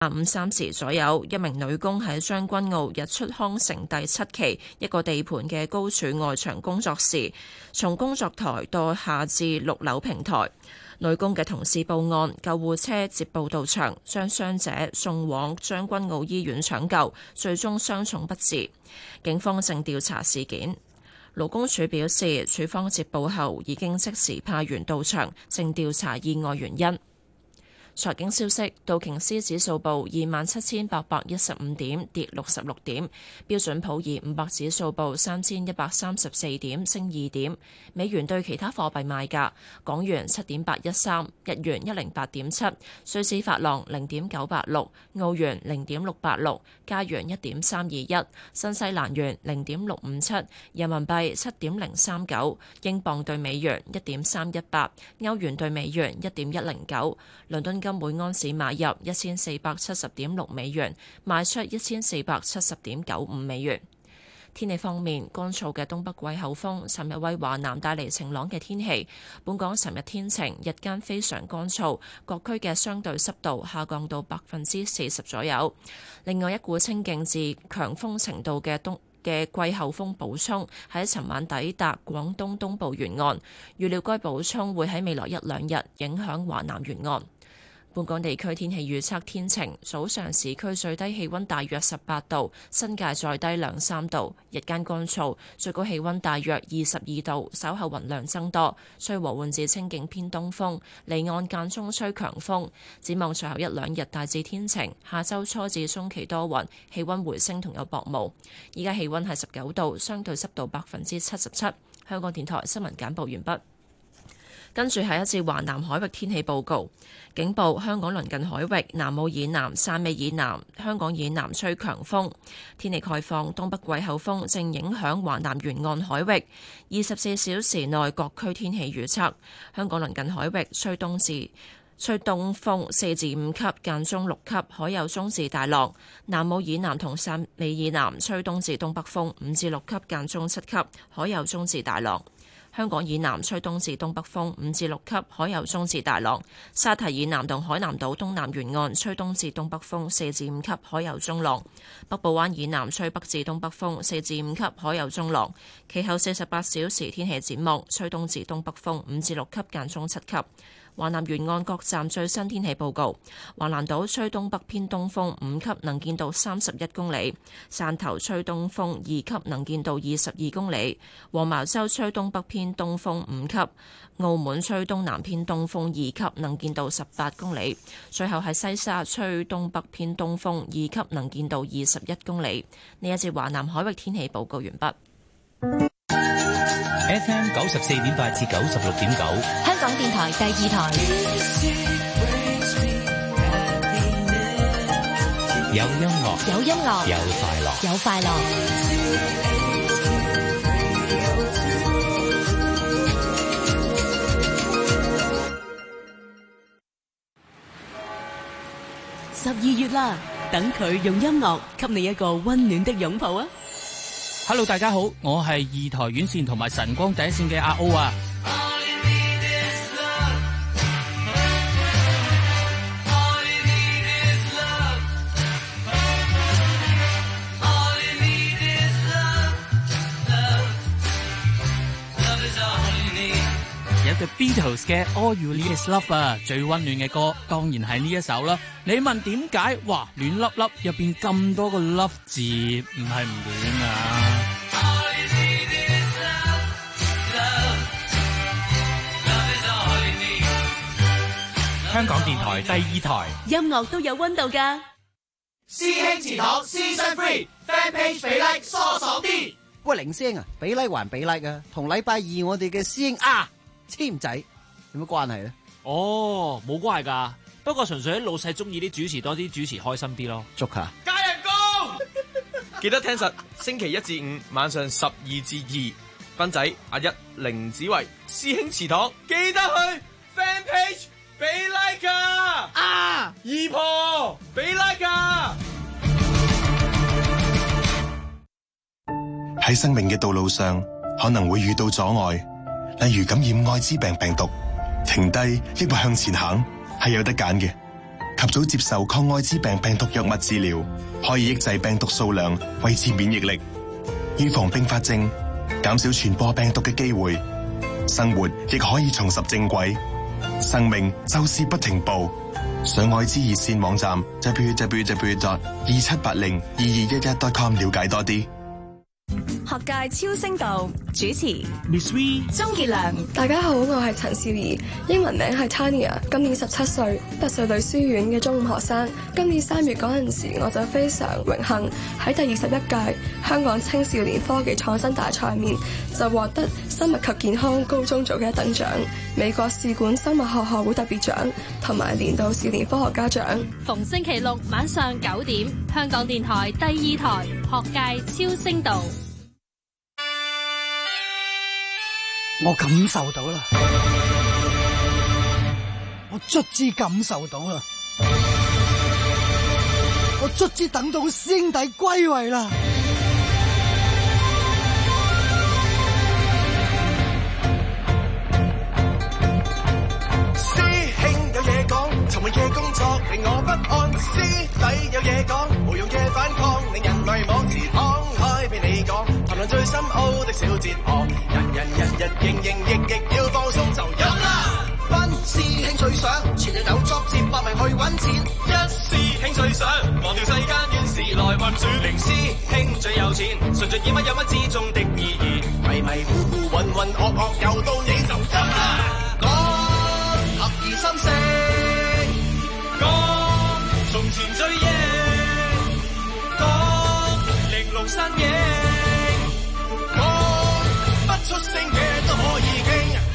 下午3時左右，一名女工喺將軍澳日出康城第7期一個地盤嘅高處外牆工作時，從工作台墮下至6樓平台。女工嘅同事報案，救護車接報到場，將傷者送往將軍澳醫院搶救，最終傷重不治。警方正調查事件。勞工處表示，處方接報後已經即時派員到場，正調查意外原因。財經消息，道瓊斯指數報27,815點，跌66點；標準普爾500指數報3,134點，升2點。美元對其他貨幣賣價：港元7.813，日元108.7，瑞士法郎0.986，澳元0.686，加元1.321，新西蘭元0.657，人民幣7.039，英鎊對美元1.318，歐元對美元1.109，倫敦金每安士買入1470.6美元，賣出1470.95美元。天氣方面，乾燥嘅東北季候風尋日為華南帶嚟晴朗嘅天氣。本港尋日天晴，日間非常乾燥，各區嘅相對濕度下降到40%左右。另外，一股清勁至強風程度嘅季候風補充喺尋晚抵達廣東東部沿岸，預料該補充會喺未來1-2日影響華南沿岸。本港地區天氣預測天晴，早上市區最低氣溫大約18度，新界再低2-3度，日間乾燥，最高氣溫大約22度，稍後雲量增多，吹和緩至清勁偏東風，離岸間中吹強風。展望隨後1-2日大致天晴，下周初至中期多雲，氣溫回升同有薄霧。依家氣溫係19度，相對濕度77%。香港電台新聞簡報完畢。跟住係一次華南海域天氣報告，警報香港鄰近海域、南澳以南、汕尾以南、香港以南吹強風。天氣概況，東北季候風正影響華南沿岸海域。24小時內各區天氣預測，香港鄰近海域吹東風4至5級，間中6級，海有中至大浪。南澳以南同汕尾以南吹東至東北風5至6級，間中7級，海有中至大浪。香港以南吹東至東北風5至6級，海有中至大浪。沙堤以南同海南島東南沿岸吹東至東北風4至5級，海有中浪。北部灣以南吹北至東北風4至5級，海有中浪。其後48小時天氣展望，吹東至東北風5至6級，間中7級。華南沿岸各站最新天氣報告：橫瀾島吹東北偏東風5級，能見度31公里；汕頭吹東風2級，能見度22公里；黃茅洲吹東北偏東風5級；澳門吹東南偏東風2級，能見度18公里；最後係西沙吹東北偏東風2級，能見度21公里。呢一節華南海域天氣報告完畢。 FM 94.8至96.9， 香港電台第2台。 有音樂， 有音樂， 有快樂， 有快樂。12月啦，等佢用音樂給你一個溫暖的擁抱啊 ！Hello， 大家好，我係二台院線同埋晨光第一線嘅阿 O 啊。有對 Beatles 嘅 All You Need Is Love 啊，最溫暖嘅歌當然係呢一首啦。你問點解？哇，暖粒粒入邊咁多個 love 字，唔係唔暖啊！香港電台第2台， 音樂都有溫度㗎。 師兄祠堂 Season 3 Fan Page 俾 like 疏爽啲。 喂，凌師兄啊，俾 like 還俾 like 啊，同禮拜2我哋嘅師兄簽仔有乜關係咧？ 哦，冇關係㗎，不過純粹啲老細中意啲主持多啲，主持開心啲咯。 祝下加人工，記得聽實星期1至5晚上12至2，斌仔阿一凌子維師兄祠堂，記得去 Fan Page 俾 like 啊！姨婆俾 like 啊！ 喺生命嘅道路上，可能會遇到阻礙，例如感染艾滋病病毒，停低抑或向前行，係有得揀嘅。 及早接受抗艾滋病病毒藥物治療，可以抑制病毒數量，維持免疫力，預防併發症，減少傳播病毒嘅機會，生活亦可以重拾正軌。生命就是不停步。上愛滋熱線網站 www.27802211.com 了解多啲。 學界超聲道主持 Miss V、 鍾傑良。 大家好，我係陳少儀，英文名係 Tanya， 今年17歲，拔萃女書院嘅中五學生。今年3月嗰陣時，我就非常榮幸喺第21屆香港青少年科技創新大賽面就獲得生物及健康高中組嘅一等獎、美國試管生物學學會特別獎同埋年度少年科學家獎。 逢星期六晚上9點，香港電台第2台學界超聲道。 我感受到啦，我卒之感受到啦，我卒之等到師兄弟歸位啦。 師兄有嘢講，沉悶嘅工作令我不安。師弟有嘢講，無用嘅反抗令人迷惘。自敞開俾你講，談論最深奧的小哲學。人日營營役役要放鬆就飲啦。班師兄最想全日有作接百名去揾錢。一師兄最想忘掉世間怨事來運轉。零師兄最有錢，順盡以乜有乜之中的意義。迷迷糊糊渾渾噩噩又到你就飲啦。講合二心聲，講從前最贏，講玲瓏山野，講不出聲嘅都可以傾。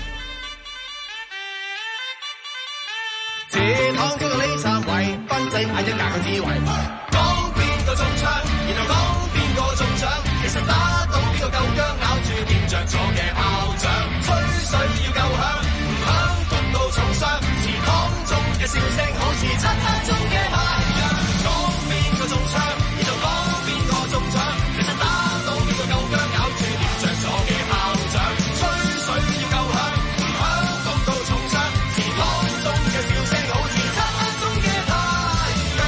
自躺中嘅李三位，賓仔嗌一架嘅智慧，講邊個中槍，然後講邊個中獎，其實打到邊個夠薑，咬住掂着咗嘅炮仗，吹水要夠響，唔響谷到重傷，祠堂中嘅笑聲好似漆黑中嘅太陽，講邊個中槍，然後講邊個中獎，其實打到邊個夠薑，咬住掂着咗嘅炮仗，吹水要夠響，唔響谷到重傷，祠堂中嘅笑聲好似漆黑中嘅太陽。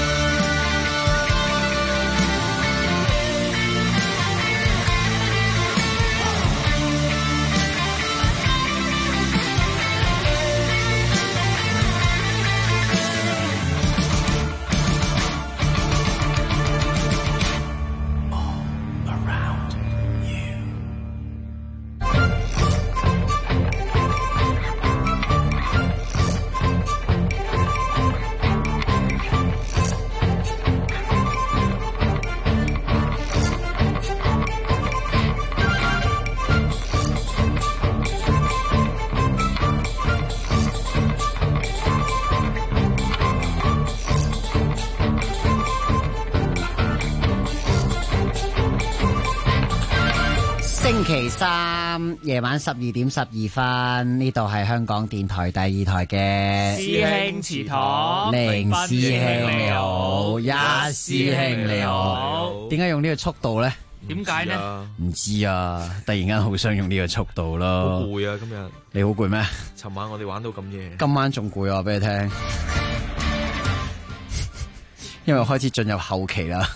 星期三夜晚12:12，呢度係香港電台第2台嘅師兄祠堂， 零師兄你好，一師兄你好。點解用呢個速度咧？ 點解呢？ 唔知啊，突然間好想用呢個速度咯。 好攰啊！今日你好攰咩？ 尋晚我哋玩到咁夜， 今晚仲攰啊！俾你聽，因為開始進入後期啦。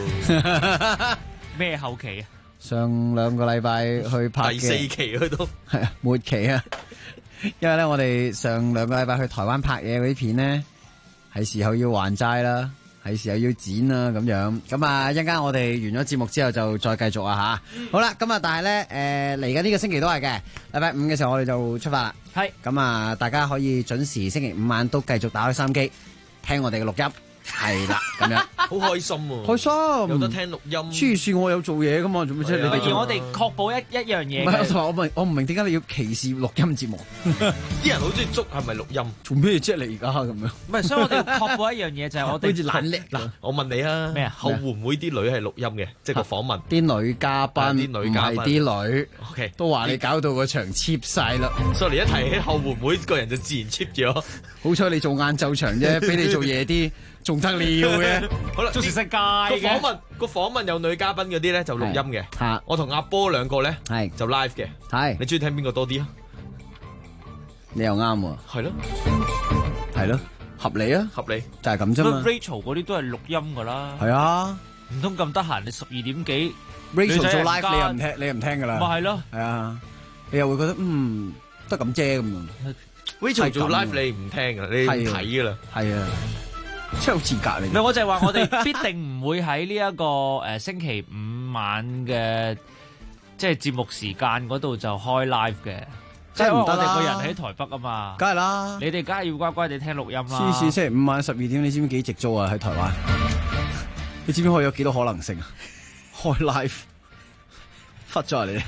咩後期啊？ 上2個禮拜去拍嘅第4期去到係啊末期啊，因為咧我哋上2個禮拜去台灣拍嘢嗰啲片咧，係時候要還債啦，係時候要剪啦咁樣。咁啊一陣間我哋完咗節目之後就再繼續啊吓。好啦，咁啊但係咧嚟緊呢個星期都係嘅，禮拜5嘅時候我哋就出發啦。係咁啊，大家可以準時星期5晚都繼續打開收音機聽我哋嘅錄音。係啦，咁樣好開心喎！ 開心有得聽錄音。 黐線，我有做嘢噶嘛，做咩啫？你哋而我哋確保一樣嘢。 唔係，我唔明點解你要歧視錄音節目？ 啲人好中意捉係咪錄音？ 做咩啫？你而家咁樣？ 唔係，所以我哋要確保一樣嘢就係我哋好似懶叻嗱。我問你啊， 咩啊？ 後會唔會啲女係錄音嘅？即係個訪問。 啲女嘉賓，唔係啲女。 OK， 都話你搞到個場 cheap 晒啦。 所以你一提起後會唔會，個人就自然 cheap 咗。 好彩你做晏晝場啫，俾你做夜啲。仲得了嘅， 好啦， 做全世界嘅個訪問有女嘉賓嗰啲咧就錄音嘅，我同阿波兩個咧係就 live 嘅，係你中意聽邊個多啲啊？ 你又啱喎， 係咯， 係咯， 合理啊， 合理就係咁啫嘛。 Rachel 嗰啲都係錄音㗎啦。 係啊， 唔通咁得閒？你12點幾 Rachel 做 live 你又唔聽，你又唔聽㗎啦。 咪係咯， 係啊，你又會覺得得咁啫咁啊。 Rachel 做 live 你唔聽㗎，你唔睇㗎啦。 係啊，真係好似隔離。 唔係，我就係話我哋必定唔會喺呢一個星期五晚嘅即係節目時間嗰度就開 live 嘅。即係我哋個人喺台北啊嘛， 梗係啦， 你哋梗係要乖乖地聽錄音啦。 黐線，星期五晚12點，你知唔知幾直租啊？喺台灣，你知唔知可以有幾多可能性啊？開 live， 忽咗你，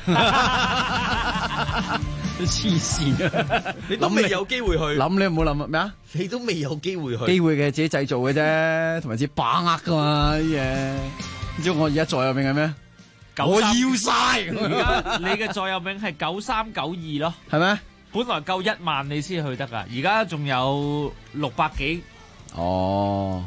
你黐線啊！ 你都未有機會去諗，你唔好諗咩啊？ 你都未有機會去， 機會嘅自己製造嘅啫，同埋自己把握噶嘛啲嘢。你知我而家座右銘係咩？我要晒， 而家你嘅座右銘係9392咯， 係咩？ 本來夠1萬你先去得噶，而家仲有600幾。 哦，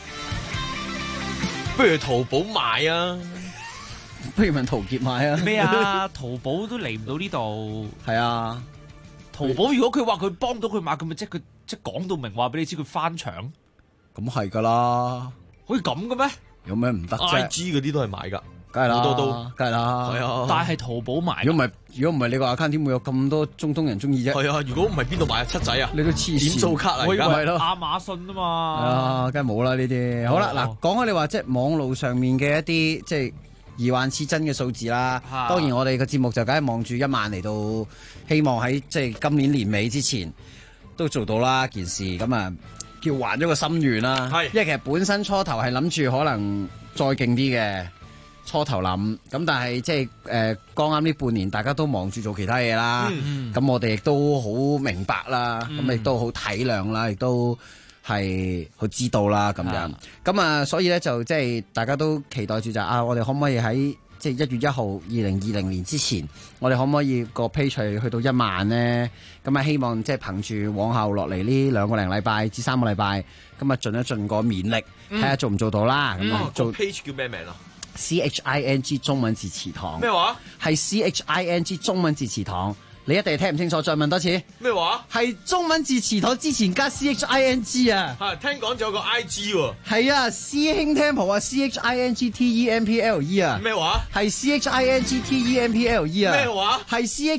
不如淘寶買啊！ 不如問陶傑買啊？ 咩啊？淘寶都嚟唔到呢度。 係啊， 淘寶如果佢話佢幫到佢買，咁咪即係佢即係講到明話俾你知佢翻牆。 咁係噶啦， 可以咁嘅咩？ 有咩唔得啫 ？IG 嗰啲都係買噶。 梗係啦， 好多都梗係啦， 係啊。 但係淘寶買， 如果唔係你個 account 點會有咁多中東人中意啫？ 係啊，如果唔係邊度買啊？七仔啊？ 你都黐線， 點數卡啊？ 我以為係咯， 亞馬遜啊嘛。 係啊，梗係冇啦呢啲。好啦，嗱，講開你話即係網路上面嘅一啲即係疑幻似真嘅數字啦。當然我哋個節目就梗係望住1萬嚟到，希望喺即係今年年尾之前都做到啦件事。咁啊，叫還咗個心願啦。係，因為其實本身初頭係諗住可能再勁啲嘅。初頭諗咁，但係即係剛啱呢半年，大家都忙住做其他嘢啦。咁我哋亦都好明白啦，咁亦都好體諒啦，亦都係好知道啦咁樣。咁啊，所以咧就即係大家都期待住就我哋可唔可以喺即係1月1號2020年之前，我哋可唔可以個 page 去到1萬呢？咁啊，希望即係憑住往後落嚟呢2個零禮拜至3個禮拜，咁啊盡一盡個勉力，睇下做唔做到啦。咁啊， 做 page 叫咩名啊 ？CHING 中文字詞堂咩話？ 係 CHING 中文字詞堂，你一定聽唔清楚，再問多次。 咩話？係中文字詞堂之前加 CHING 啊！ 係聽講仲有個 IG 喎。 係啊，師兄 Temple 啊 ，CHINGTEMPLE 啊。 咩話？ 係 CHINGTEMPLE 啊。 咩話？ 係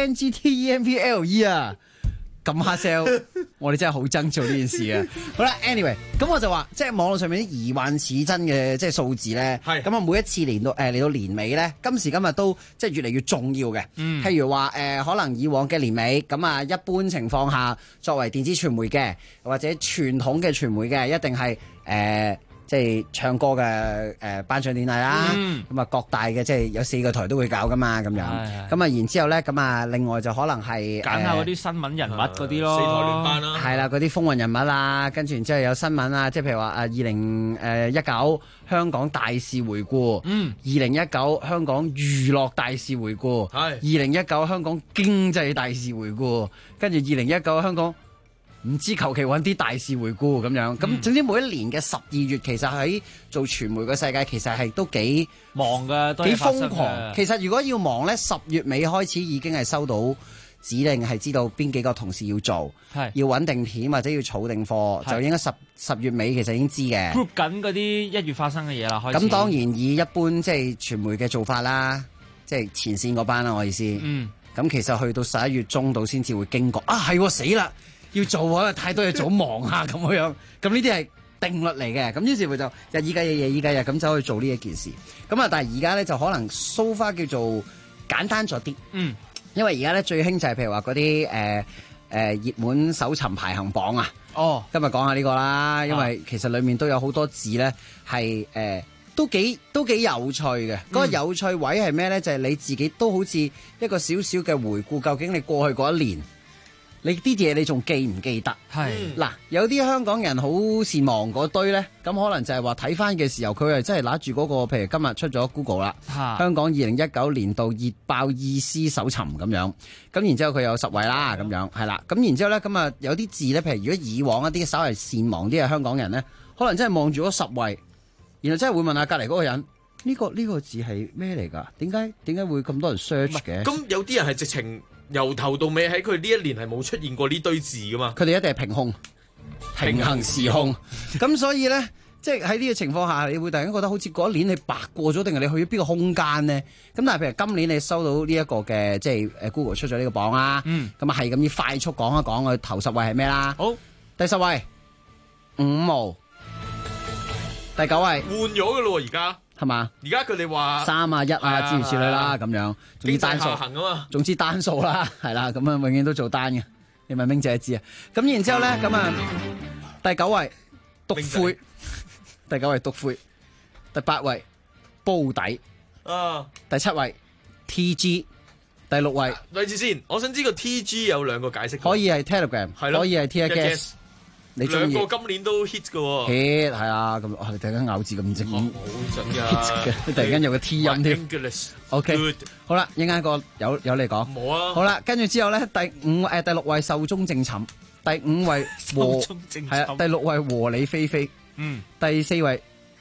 CHINGTEMPLE 啊。咁黑 sell， 我哋真係好憎做呢件事啊！好啦 ，anyway， 咁我就話，即係網絡上面啲疑幻似真嘅即係數字咧，咁啊每一次嚟到年尾咧，今時今日都即係越嚟越重要嘅。譬如話可能以往嘅年尾，咁啊一般情況下，作為電子傳媒嘅或者傳統嘅傳媒嘅，一定係即係唱歌嘅頒獎典禮啦，咁啊各大嘅即係有4個台都會搞噶嘛，咁樣，咁啊然之後咧，咁啊另外就可能係揀下嗰啲新聞人物嗰啲咯， 4台聯班啦， 係啦，嗰啲風雲人物啦，跟住然之後有新聞啊，即係譬如話2019香港大事回顧，2019香港娛樂大事回顧，2019香港經濟大事回顧，跟住2019香港。唔知求其揾啲大事回顧咁樣，咁總之每一年嘅12月，其實喺做傳媒嘅世界，其實係都幾忙㗎， 幾瘋狂。其實如果要忙咧，10月尾開始已經係收到指令，係知道邊幾個同事要做，要揾定片或者要儲定貨，就應該10月尾其實已經知嘅。 group 緊嗰啲1月發生嘅嘢啦，開始。 咁當然以一般即係傳媒嘅做法啦，即係前線嗰班啦，我意思。咁其實去到11月中度先至會驚覺係死啦！要做啊，太多嘢做，忙下咁樣，咁呢啲係定律嚟嘅。咁於是乎就日以繼夜，夜以繼日咁走去做呢一件事。咁啊，但係而家咧就可能 so far 叫做簡單咗啲。因為而家咧最興就係譬如話嗰啲熱門搜尋排行榜啊。今日講下呢個啦，因為其實裡面都有好多字咧係都幾有趣嘅。嗰個有趣位係咩咧？就係你自己都好似一個少少嘅回顧，究竟你過去嗰一年。你啲嘢你仲記唔記得？嗱，有啲香港人好善忘嗰堆咧，咁可能就係話睇翻嘅時候，佢係真係拿住嗰個，譬如今日出咗 Google 啦，香港2019年度熱爆意思搜尋咁樣，咁然之後佢有10位啦，咁樣係啦，咁然之後咧，咁啊有啲字咧，譬如如果以往一啲稍為善忘啲嘅香港人咧，可能真係望住嗰10位，然後真係會問下隔離嗰個人，呢個字係咩嚟㗎？點解會咁多人 search 嘅？ 咁有啲人係直情。由頭到尾喺佢呢一年係冇出現過呢堆字噶嘛？ 佢哋一定係憑空， 平行時空。咁所以咧，即係喺呢個情況下，你會突然間覺得好似嗰一年你白過咗，定係你去咗邊個空間咧？咁但係譬如今年你收到呢一個嘅，即係Google 出咗呢個榜啦，咁啊係咁要快速講一講佢頭10位係咩啦？ 好， 第10位5毛，第9位換咗嘅咯喎，而家係嘛？ 而家佢哋話 3啊、1啊諸如此類啦，咁樣，總之單數， 行啊嘛， 總之單數啦，係啦，咁啊永遠都做單嘅。你問明姐知啊？咁然之後咧，咁啊第9位篤灰，第9位篤灰，第8位煲底，第7位 TG， 第6位。 位置先，我想知個 TG 有2個解釋， 可以係 Telegram， 可以係 TGS。你中意 2個今年都 hit 嘅喎 hit 係啊，咁你突然間咬字咁正， 好準㗎 hit 嘅，你突然間有個 T 音添。OK， 好啦，一陣個有你講。冇啊。好啦，跟住之後咧，第6位壽終正寢，第5位係啊，第6位和理非非，第4位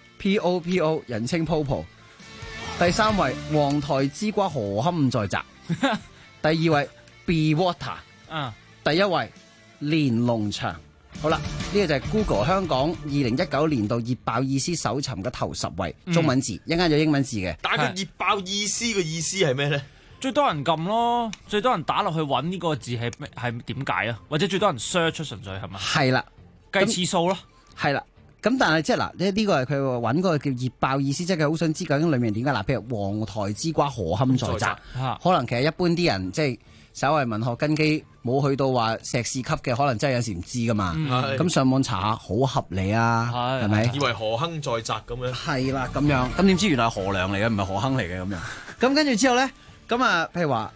POPO 人稱 Popo， 第3位黃台之瓜何堪在摘，第2位 Be Water， 第1位連儂牆。好啦，呢個就係 Google 香港2019年度熱爆意思搜尋嘅頭10位中文字，一陣有英文字嘅。 但係佢熱爆意思嘅意思係咩咧？ 最多人撳咯，最多人打落去揾呢個字係點解啊？或者最多人 search 純粹係嘛？ 係啦， 計次數咯。係啦，咁但係即係嗱，呢個係佢揾嗰個叫熱爆意思，即係佢好想知究竟裡面點解嗱？譬如黃台之瓜何堪在摘，可能其實一般啲人即係稍為文學根基冇去到話碩士級嘅，可能真係有時唔知噶嘛。咁上網查下好合理啊，係咪？ 以為何亨在摘咁樣。 係啦，咁樣咁點知原來係何良嚟嘅，唔係何亨嚟嘅咁樣。咁跟住之後咧，咁啊，譬如話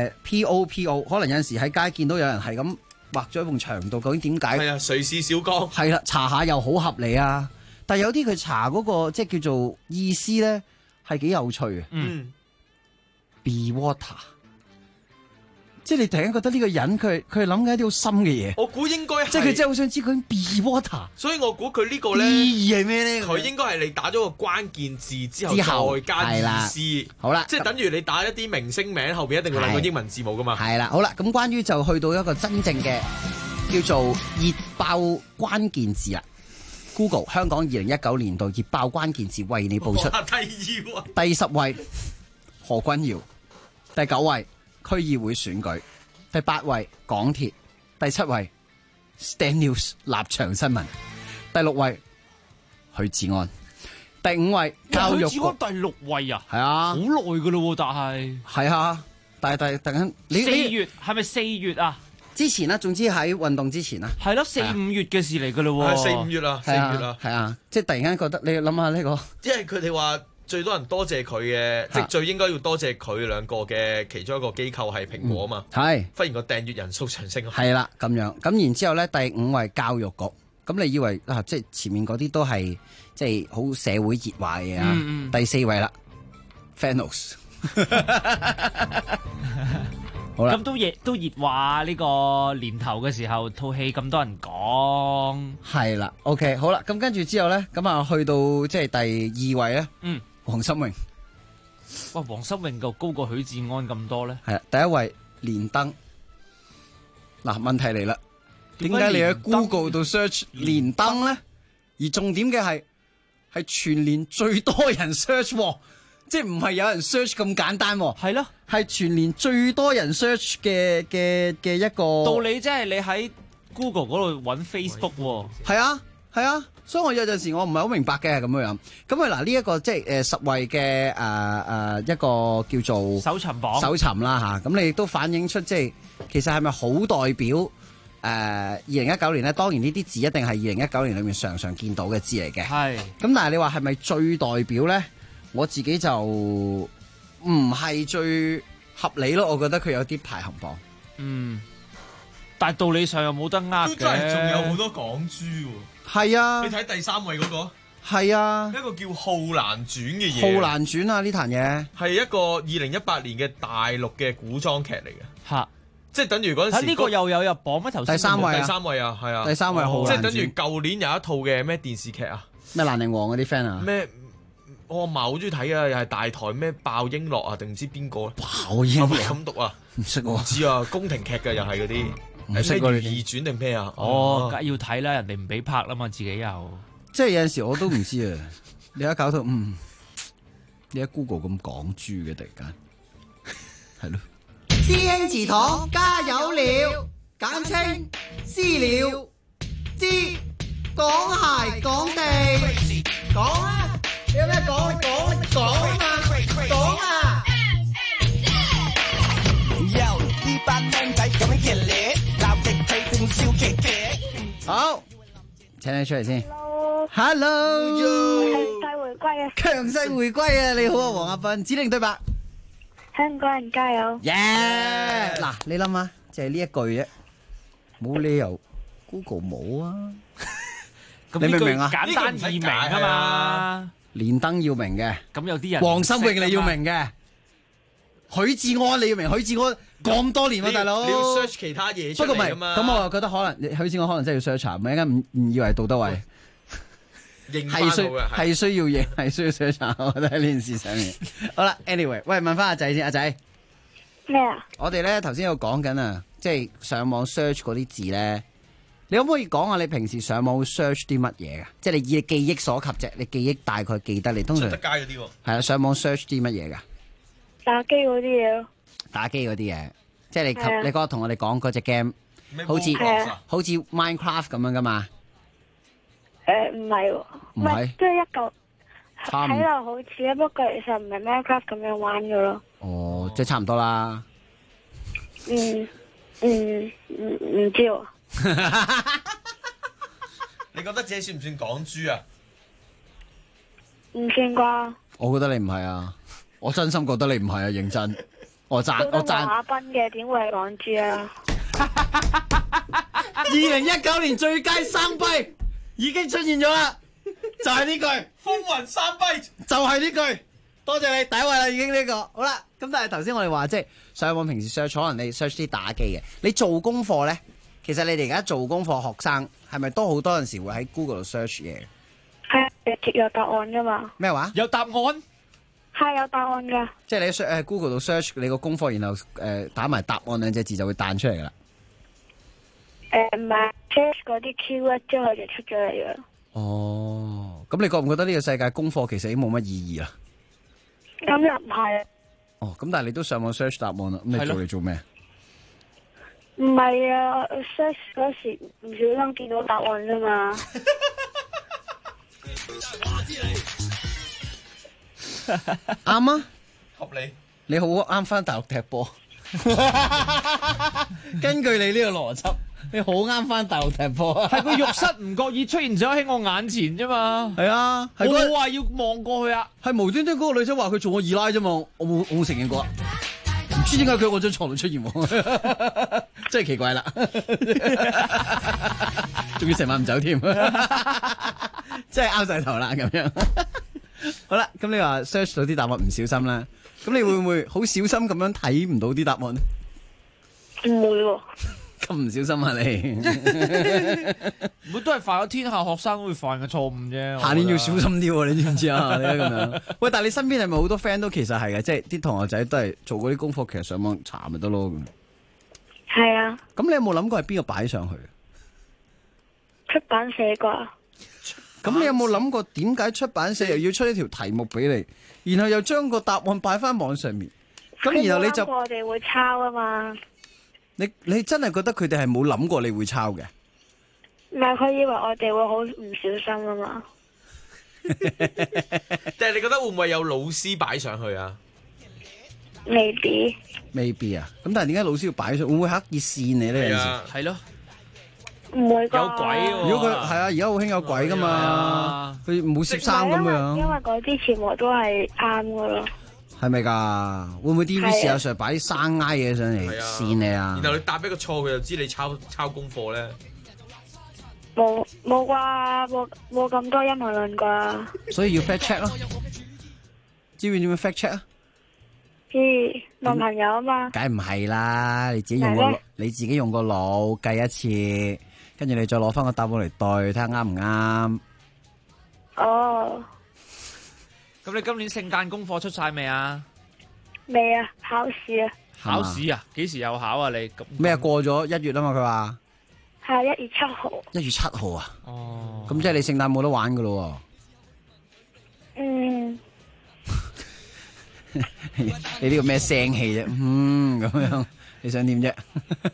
POPO， 可能有陣時喺街見到有人係咁畫咗喺埲牆度，究竟點解？ 係啊，誰是小剛？ 係啦，查下又好合理啊。但係有啲佢查嗰個即係叫做意思咧，係幾有趣嘅。Be Water。即係你突然間覺得呢個人佢係諗緊一啲好深嘅嘢， 我估應該係， 即係佢真係好想知佢 Be Water， 所以我估佢呢個咧意義係咩咧？ 佢應該係你打咗個關鍵字之後再加意思， 好啦， 即係等於你打一啲明星名後邊一定會兩個英文字母噶嘛。 係啦，好啦，咁關於就去到一個真正嘅叫做熱爆關鍵字啦。Google 香港2019年度熱爆關鍵字為你報出，第10位何君堯，第9位區議會選舉，第8位港鐵，第7位 Stand News 立場新聞，第6位許志安，第5位教育局。 許志安第6位啊？ 係啊， 好耐噶咯，但係係啊，但係突然間 4月係咪4月啊？ 之前啦，總之喺運動之前啦， 係咯，4、5月嘅事嚟噶咯喎。 4、5月啦，4、5月啦， 係啊，即係突然間覺得你諗下呢個， 因為佢哋話。最多人多謝佢嘅，即係最應該要多謝佢兩個嘅其中一個機構係蘋果啊嘛。 係， 忽然個訂閱人數上升。 係啦，咁樣咁然之後咧，第5位教育局，咁你以為啊，即係前面嗰啲都係即係好社會熱話嘅啊。第4位啦 ，Fanos。好啦， 咁都熱話呢個年頭嘅時候，套戲咁多人講， 係啦 ，OK， 好啦，咁跟住之後咧，咁啊去到即係第2位咧，黃心穎， 哇，黃心穎就高過許志安咁多咧， 係啦，第1位連登，嗱問題嚟啦，點解你喺 Google 度 search 連登咧？而重點嘅係全年最多人 search。即係唔係有人 search 咁簡單喎？ 係咯， 係全年最多人 search 嘅一個道理，即係你喺 Google 嗰度揾 Facebook 喎。 係啊，係啊，所以我有陣時我唔係好明白嘅咁樣。咁啊嗱，呢一個即係10位嘅一個叫做搜尋榜搜尋啦嚇。咁你亦都反映出即係其實係咪好代表2019年咧？當然呢啲字一定係2019年裏面常常見到嘅字嚟嘅。 係。 咁但係你話係咪最代表咧？我自己就唔係最合理咯，我覺得佢有啲排行榜。 但係道理上又冇得呃嘅。 都真係仲有好多港珠喎。 係啊， 你睇第3位嗰個。 係啊， 一個叫《浩蘭傳》嘅嘢。 《浩蘭傳》啊，呢壇嘢係一個2018年嘅大陸嘅古裝劇嚟嘅。 嚇！ 即係等於嗰陣時。 呢個又有入榜咩？頭先第3位啊， 第3位啊，係啊。 第3位《浩蘭傳》。 即係等於舊年有一套嘅咩電視劇啊？ 咩蘭陵王嗰啲 friend 啊？ 咩？我唔係好中意睇啊，又係大台咩爆英樂啊，定唔知邊個咧？ 爆英樂咁讀啊？ 唔識喎。 唔知啊，宮廷劇嘅又係嗰啲。 唔識喎， 如懿傳定咩啊？ 哦，梗係要睇啦，人哋唔俾拍啦嘛，自己又。 即係有陣時我都唔知啊！你而家搞到你喺 Google 咁講豬嘅突然間，係咯。 師兄祠堂加油了，簡稱私了。知講鞋講地，講啊！你有咩講？你講啊嘛！講啊！呢班靚仔咁樣熱烈，鬧極睇正笑騎騎。 好，請你出嚟先。Hello， 強勢回歸啊！ 強勢回歸啊！你好啊，黃亞芬，指定對白。 香港人加油！ 耶！嗱，你諗下，就係呢一句啫，冇理由 Google 冇啊。你明唔明啊？ 簡單易明啊嘛。 連登要明嘅， 咁有啲人黃心穎你要明嘅，許志安你要明，許志安咁多年啊，大佬。 你要 search 其他嘢出不過唔係， 嚟㗎嘛。 咁我又覺得可能許志安可能真係要 search 下，唔係一間唔以為杜德偉。 認翻好嘅係需要認，係需要 search 下，我覺得喺呢件事上面。好啦 ，anyway， 喂，問翻阿仔先，阿仔。 咩啊？ 我哋咧頭先有講緊啊，即係上網 search 嗰啲字咧，你可唔可以講下你平時上網會 search 啲乜嘢噶？即係你以你記憶所及啫，你記憶大概記得你通常出得街嗰啲喎。 係啊，上網 search 啲乜嘢噶？ 打機嗰啲嘢咯。 打機嗰啲嘢，即係係啊你嗰日同我哋講嗰隻 game，好似 Minecraft 咁樣噶嘛？ 唔係喎， 唔係即係一嚿差唔睇落好似啊，不過其實唔係 Minecraft 咁樣玩嘅咯。 哦，即係差唔多啦。 唔知喎。 你覺得自己算唔算港豬啊？ 唔算啩？ 我覺得你唔係啊，我真心覺得你唔係啊，認真。我讚。 亞斌嘅點會係港豬啊 ？2019年最佳生幣已經出現咗啦，就係呢句風雲生幣， 就係呢句。多謝你，第一位啦，已經呢個好啦。咁但係頭先我哋話即係上網平時 search，可能你 search 啲打機嘅，你做功課咧，其實你哋而家做功課，學生係咪都好多陣時會喺 Google 度 search 嘢？ 係直接有答案噶嘛？ 咩話？ 有答案？ 係有答案噶。 即係你喺 Google 度 search 你個功課，然後打埋答案兩隻字就會彈出嚟噶啦。 唔係 search 嗰啲 keyword 之後就出咗嚟噶。 哦，咁你覺唔覺得呢個世界功課其實已經冇乜意義啦？ 咁又唔係。 哦，咁但係你都上網 search 答案啦，咁你做嚟做咩？ 唔係啊 ，search 嗰時唔小心見到答案啫嘛。 啱啊， 合理。 你好啱翻大陸踢波。根據你呢個邏輯，你好啱翻大陸踢波。 係個浴室唔覺意出現咗喺我眼前啫嘛。 係啊， 我冇話要望過去啊。 係無端端嗰個女仔話佢做我二奶啫嘛，我冇承認過。唔知點解佢喺我張床度出現喎，真係奇怪啦。仲要成晚唔走添，真係拗晒頭啦咁樣。好啦，咁你話 search 到啲答案唔小心啦，咁你會唔會好小心咁樣睇唔到啲答案呢？ 唔會喎。 咁唔小心啊你？ 唔會都係犯咗天下學生會犯嘅錯誤啫。 下年要小心啲喎，你知唔知啊？你咁樣。喂，但係你身邊係咪好多 friend 都其實係嘅，即係啲同學仔都係做嗰啲功課，其實上網查咪得咯。 係啊。 咁你有冇諗過係邊個擺上去？ 出版社啩。 咁你有冇諗過點解出版社又要出一條題目俾你，然後又將個答案擺翻網上面？咁然後你就我哋會抄啊嘛。 你真係覺得佢哋係冇諗過你會抄嘅？ 唔係，佢以為我哋會好唔小心啊嘛。 但係你覺得會唔會有老師擺上去啊？ 未必。 未必啊！咁但係點解老師要擺上？會唔會刻意跣你呢？有陣時係咯。 唔會㗎。 有鬼喎！ 如果佢係啊，而家好興有鬼噶嘛，佢冇攝衫咁樣。 因為嗰啲全部都係啱噶咯。 係咪㗎？會唔會 DVC 阿 Sir 擺啲生挨嘢上嚟跣你啊？ 然後你答一個錯，佢就知你抄功課咧。 冇啩，冇咁多陰謀論啩。 所以要 fact check 咯。知唔知點樣 fact check 啊？ 知問朋友啊嘛。 梗係唔係啦，你自己用個腦計一次，跟住你再攞翻個答案嚟對，睇下啱唔啱。 哦。 咁你今年聖誕功課出晒未啊？ 未啊，考試啊。 考試啊？幾時有考啊？你咁咩過咗1月啊嘛？佢話係1月7號。 1月7號啊？ 哦， 咁即係你聖誕冇得玩噶咯？ 嗯。 你呢個咩聲氣啫？咁樣你想點啫？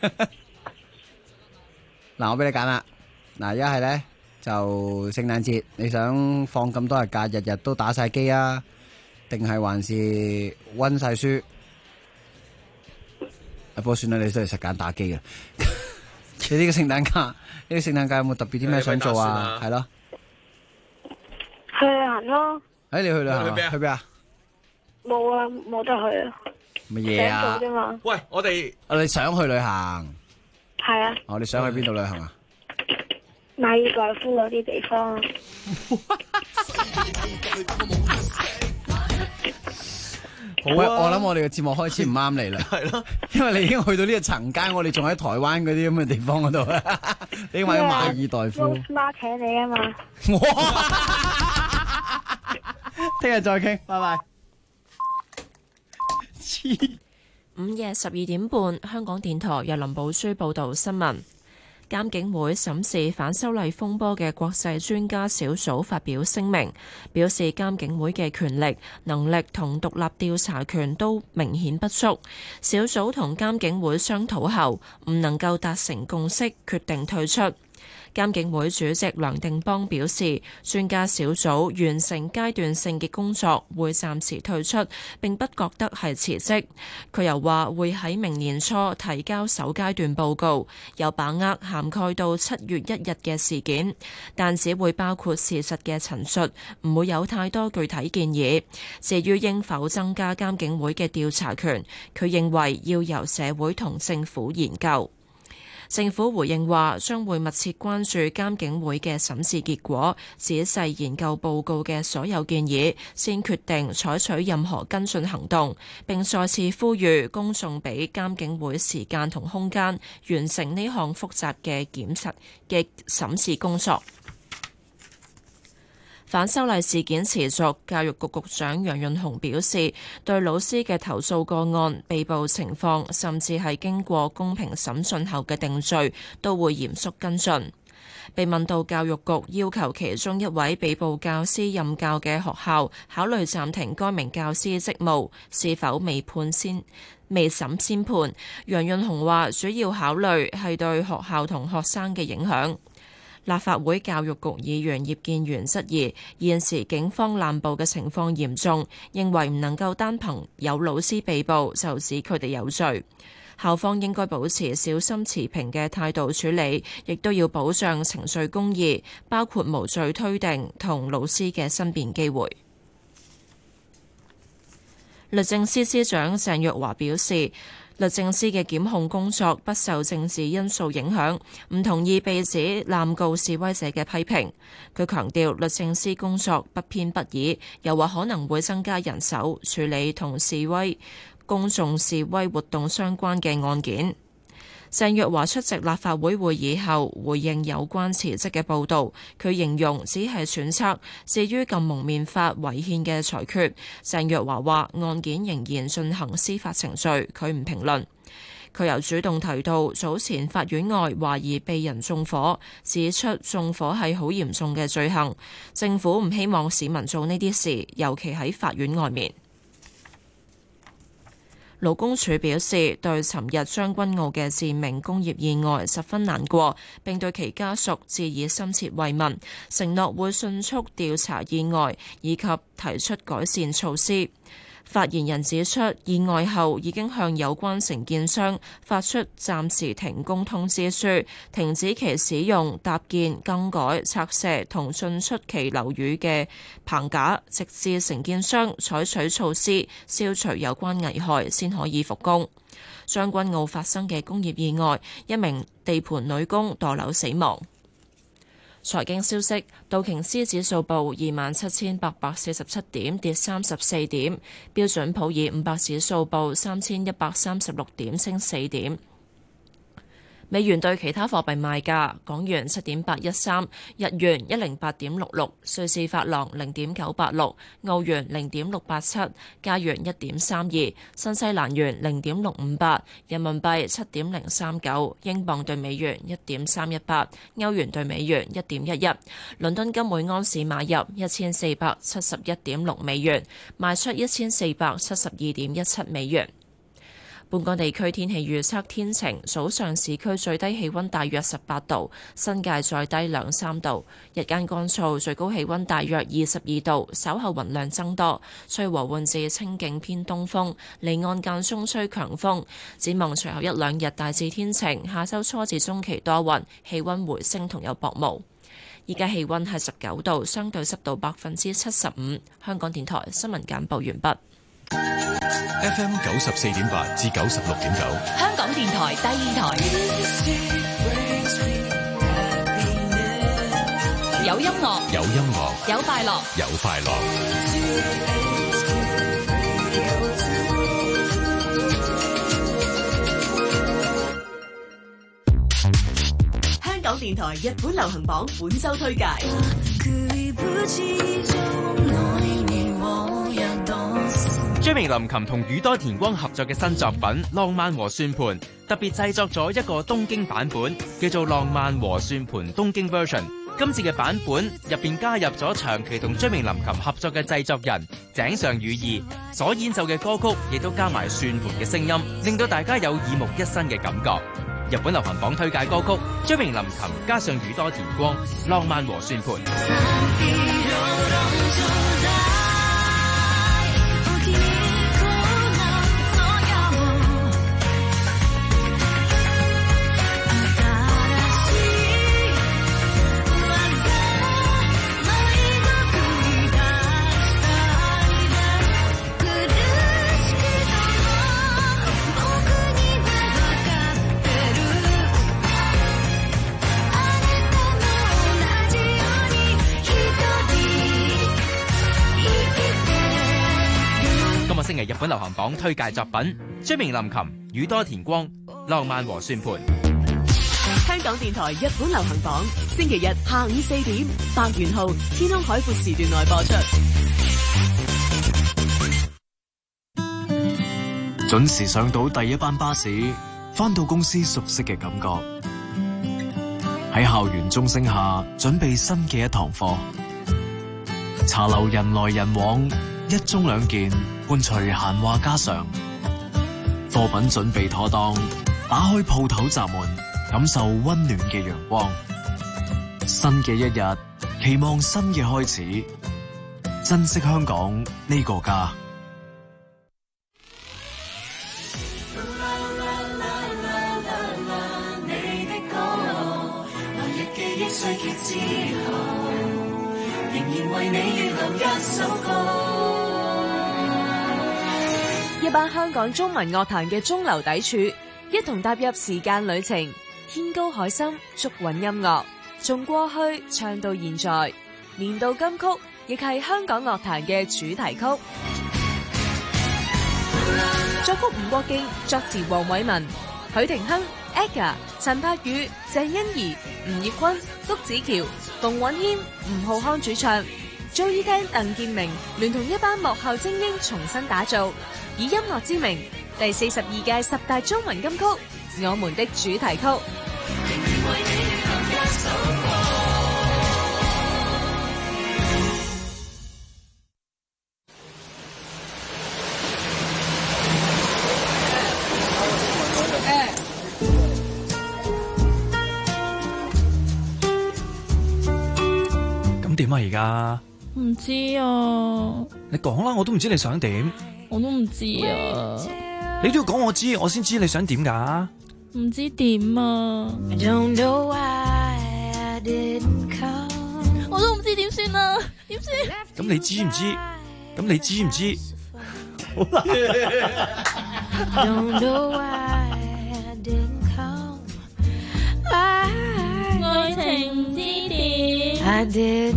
嗱，我俾你揀啦。嗱，一係咧就聖誕節，你想放咁多日假，日日都打晒機啊？定係還是溫晒書？不過算啦，你都係實揀打機嘅。你呢個聖誕假，有冇特別啲咩想做啊？係咯， 去旅行咯。 你去旅行啊？去邊啊？ 冇啊，冇得去啊。 乜嘢啊？ 想做啫嘛。 喂，我哋你想去旅行？ 係啊。 你想去邊度旅行啊？ 馬爾代夫嗰啲地方啊。 好啊！我諗我哋嘅節目開始唔啱你啦，係咯，因為你已經去到呢個層間，我哋仲喺台灣嗰啲咁嘅地方嗰度啊。你話要馬爾代夫， 媽請你啊嘛。 聽日再傾，拜拜。 午夜12點半，香港電台由林寶書報道新聞。監警會審視反修例風波嘅國際專家小組發表聲明，表示監警會嘅權力、能力同獨立調查權都明顯不足。小組同監警會商討後，唔能夠達成共識，決定退出。監警會主席梁定邦表示，專家小組完成階段性嘅工作，會暫時退出，並不覺得係辭職。佢又話會喺明年初提交首階段報告，有把握涵蓋到7月1日嘅事件，但只會包括事實嘅陳述，唔會有太多具體建議。至於應否增加監警會嘅調查權，佢認為要由社會同政府研究。政府回應話，將會密切關注監警會嘅審視結果，仔細研究報告嘅所有建議，先決定採取任何跟進行動。並再次呼籲公眾俾監警會時間同空間，完成呢項複雜嘅檢察嘅審視工作。反修例事件持續，教育局局長楊潤雄表示，對老師嘅投訴個案、被捕情況，甚至係經過公平審訊後嘅定罪，都會嚴肅跟進。被問到教育局要求其中一位被捕教師任教嘅學校考慮暫停該名教師職務，是否未審先判，楊潤雄話主要考慮係對學校同學生嘅影響。立法會教育局議員葉建源質疑，現時警方濫捕嘅情況嚴重，認為唔能夠單憑有老師被捕就指佢哋有罪。校方應該保持小心持平嘅態度處理，亦都要保障程序公義，包括無罪推定同老師嘅申辯機會。律政司司長鄭若驊表示，律政司嘅檢控工作不受政治因素影響，唔同意被指濫告示威者嘅批評。佢強調律政司工作不偏不倚，又話可能會增加人手處理同公眾示威活動相關嘅案件。鄭若驊出席立法會會議後，回應有關辭職嘅報導，佢形容只係揣測。至於禁蒙面法違憲嘅裁決，鄭若驊話案件仍然進行司法程序，佢唔評論。佢又主動提到早前法院外懷疑被人縱火，指出縱火係好嚴重嘅罪行，政府唔希望市民做呢啲事，尤其喺法院外面。勞工處表示，對尋日將軍澳嘅致命工業意外十分難過，並對其家屬致以深切慰問，承諾會迅速調查意外以及提出改善措施。發言人指出，意外後已經向有關承建商發出暫時停工通知書，停止其使用、搭建、更改、拆卸同進出其樓宇嘅棚架，直至承建商採取措施消除有關危害，先可以復工。將軍澳發生嘅工業意外，一名地盤女工墮樓死亡。財經消息，道瓊斯指數報27,847點，跌34點；標準普爾500指數報3136點，升4點。 美元對其他貨幣賣價：港元7.813，日元108.66，瑞士法郎0.986，澳元0.687，加元1.32，新西蘭元0.658，人民幣7.039，英鎊對美元1.318，歐元對美元1.11。倫敦金每安士買入1471.6美元，賣出1472.17美元。本港地區天氣預測天晴，早上市區最低氣溫大約18度，新界再低2-3度。日間乾燥，最高氣溫大約22度。稍後雲量增多，吹和緩至清勁偏東風，離岸間中吹強風。展望隨後一兩日大致天晴，下週初至中期多雲，氣溫回升同有薄霧。而家氣溫係19度，相對濕度75%。香港電台新聞簡報完畢。 FM 94.8至96.9， 香港電台第二台，有音樂， 有音樂， 有快樂， 有快樂。 香港電台日本流行榜本周推介。 張明林琴同宇多田光合作嘅新作品《浪漫和算盤》，特別製作咗一個東京版本，叫做《浪漫和算盤東京 version》。今次嘅版本入邊加入咗長期同張明林琴合作嘅製作人井上宇二所演奏嘅歌曲，亦都加埋算盤嘅聲音，令到大家有耳目一新嘅感覺。日本流行榜推介歌曲，張明林琴加上宇多田光，《浪漫和算盤》。星期日本流行榜推介作品：張明林琴、宇多田光、浪漫和算盤。 香港電台日本流行榜，星期日下午4點，白元浩、天空海闊時段內播出。 準時上到第一班巴士，返到公司熟悉嘅感覺。喺校園鐘聲下，準備新嘅一堂課。茶樓人來人往，一盅兩件，伴隨閒話家常。貨品準備妥當，打開鋪頭閘門，感受溫暖嘅陽光。新嘅一日，期望新嘅開始，珍惜香港呢個家。 歲月之後，仍然為你預留一首歌。 一班香港中文樂壇嘅中流砥柱，一同踏入時間旅程，天高海深，足韻音樂，從過去唱到現在。年度金曲亦係香港樂壇嘅主題曲。作曲吳國敬，作詞黃偉文、許廷鏗、AGA、陳柏宇、鄭欣宜、吳業坤、谷子喬、馮允謙、吳浩康主唱。Joey Tan、鄧建明聯同一班幕後精英重新打造，以音樂之名，第42屆10大中文金曲，我們的主題曲。 咁點啊？而家唔知啊， 你講啦，我都唔知你想點。 我都唔知啊， 你都要講我知，我先知你想點噶。 唔知點啊，我都唔知點算啊，點算？ 咁你知唔知？咁你知唔知？好難。 愛情之點。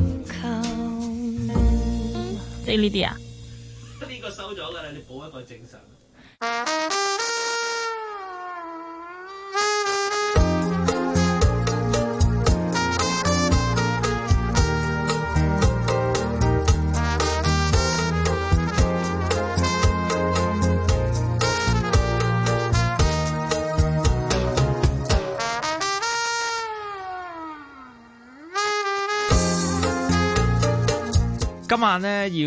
即呢啲啊？ 呢個收咗噶啦，你補一個正常。 今晚咧要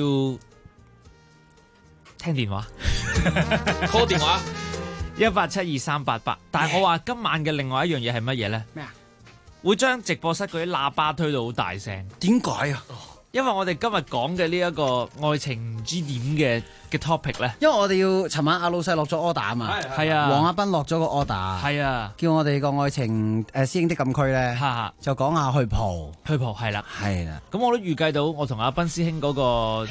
聽電話 ，call 電話 1872388。但係我話今晚嘅另外一樣嘢係乜嘢咧？ 咩啊？ 會將直播室嗰啲喇叭推到好大聲。 點解啊？ 因為我哋今日講嘅呢一個愛情唔知點嘅 topic 咧， 因為我哋要尋晚阿老細落咗 order 啊嘛， 係啊， 黃亞斌落咗個 order， 係啊， 叫我哋個愛情師兄的禁區咧，就講下去蒲， 係啦， 係啦。 咁我都預計到我同阿斌師兄嗰個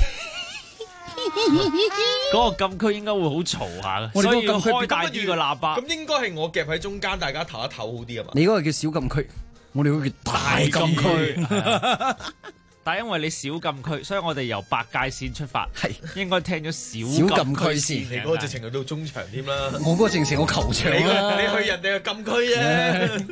禁區應該會好嘈下嘅，所以要開大啲個喇叭。 咁應該係我夾喺中間，大家唞一唞好啲啊嘛。 你嗰個叫小禁區，我哋嗰個叫大禁區。 但係因為你小禁區，所以我哋由白界線出發，係應該聽咗小禁區先。 你嗰個直情去到中場添啦。 我嗰個直情我球場啦。 你去人哋嘅禁區啫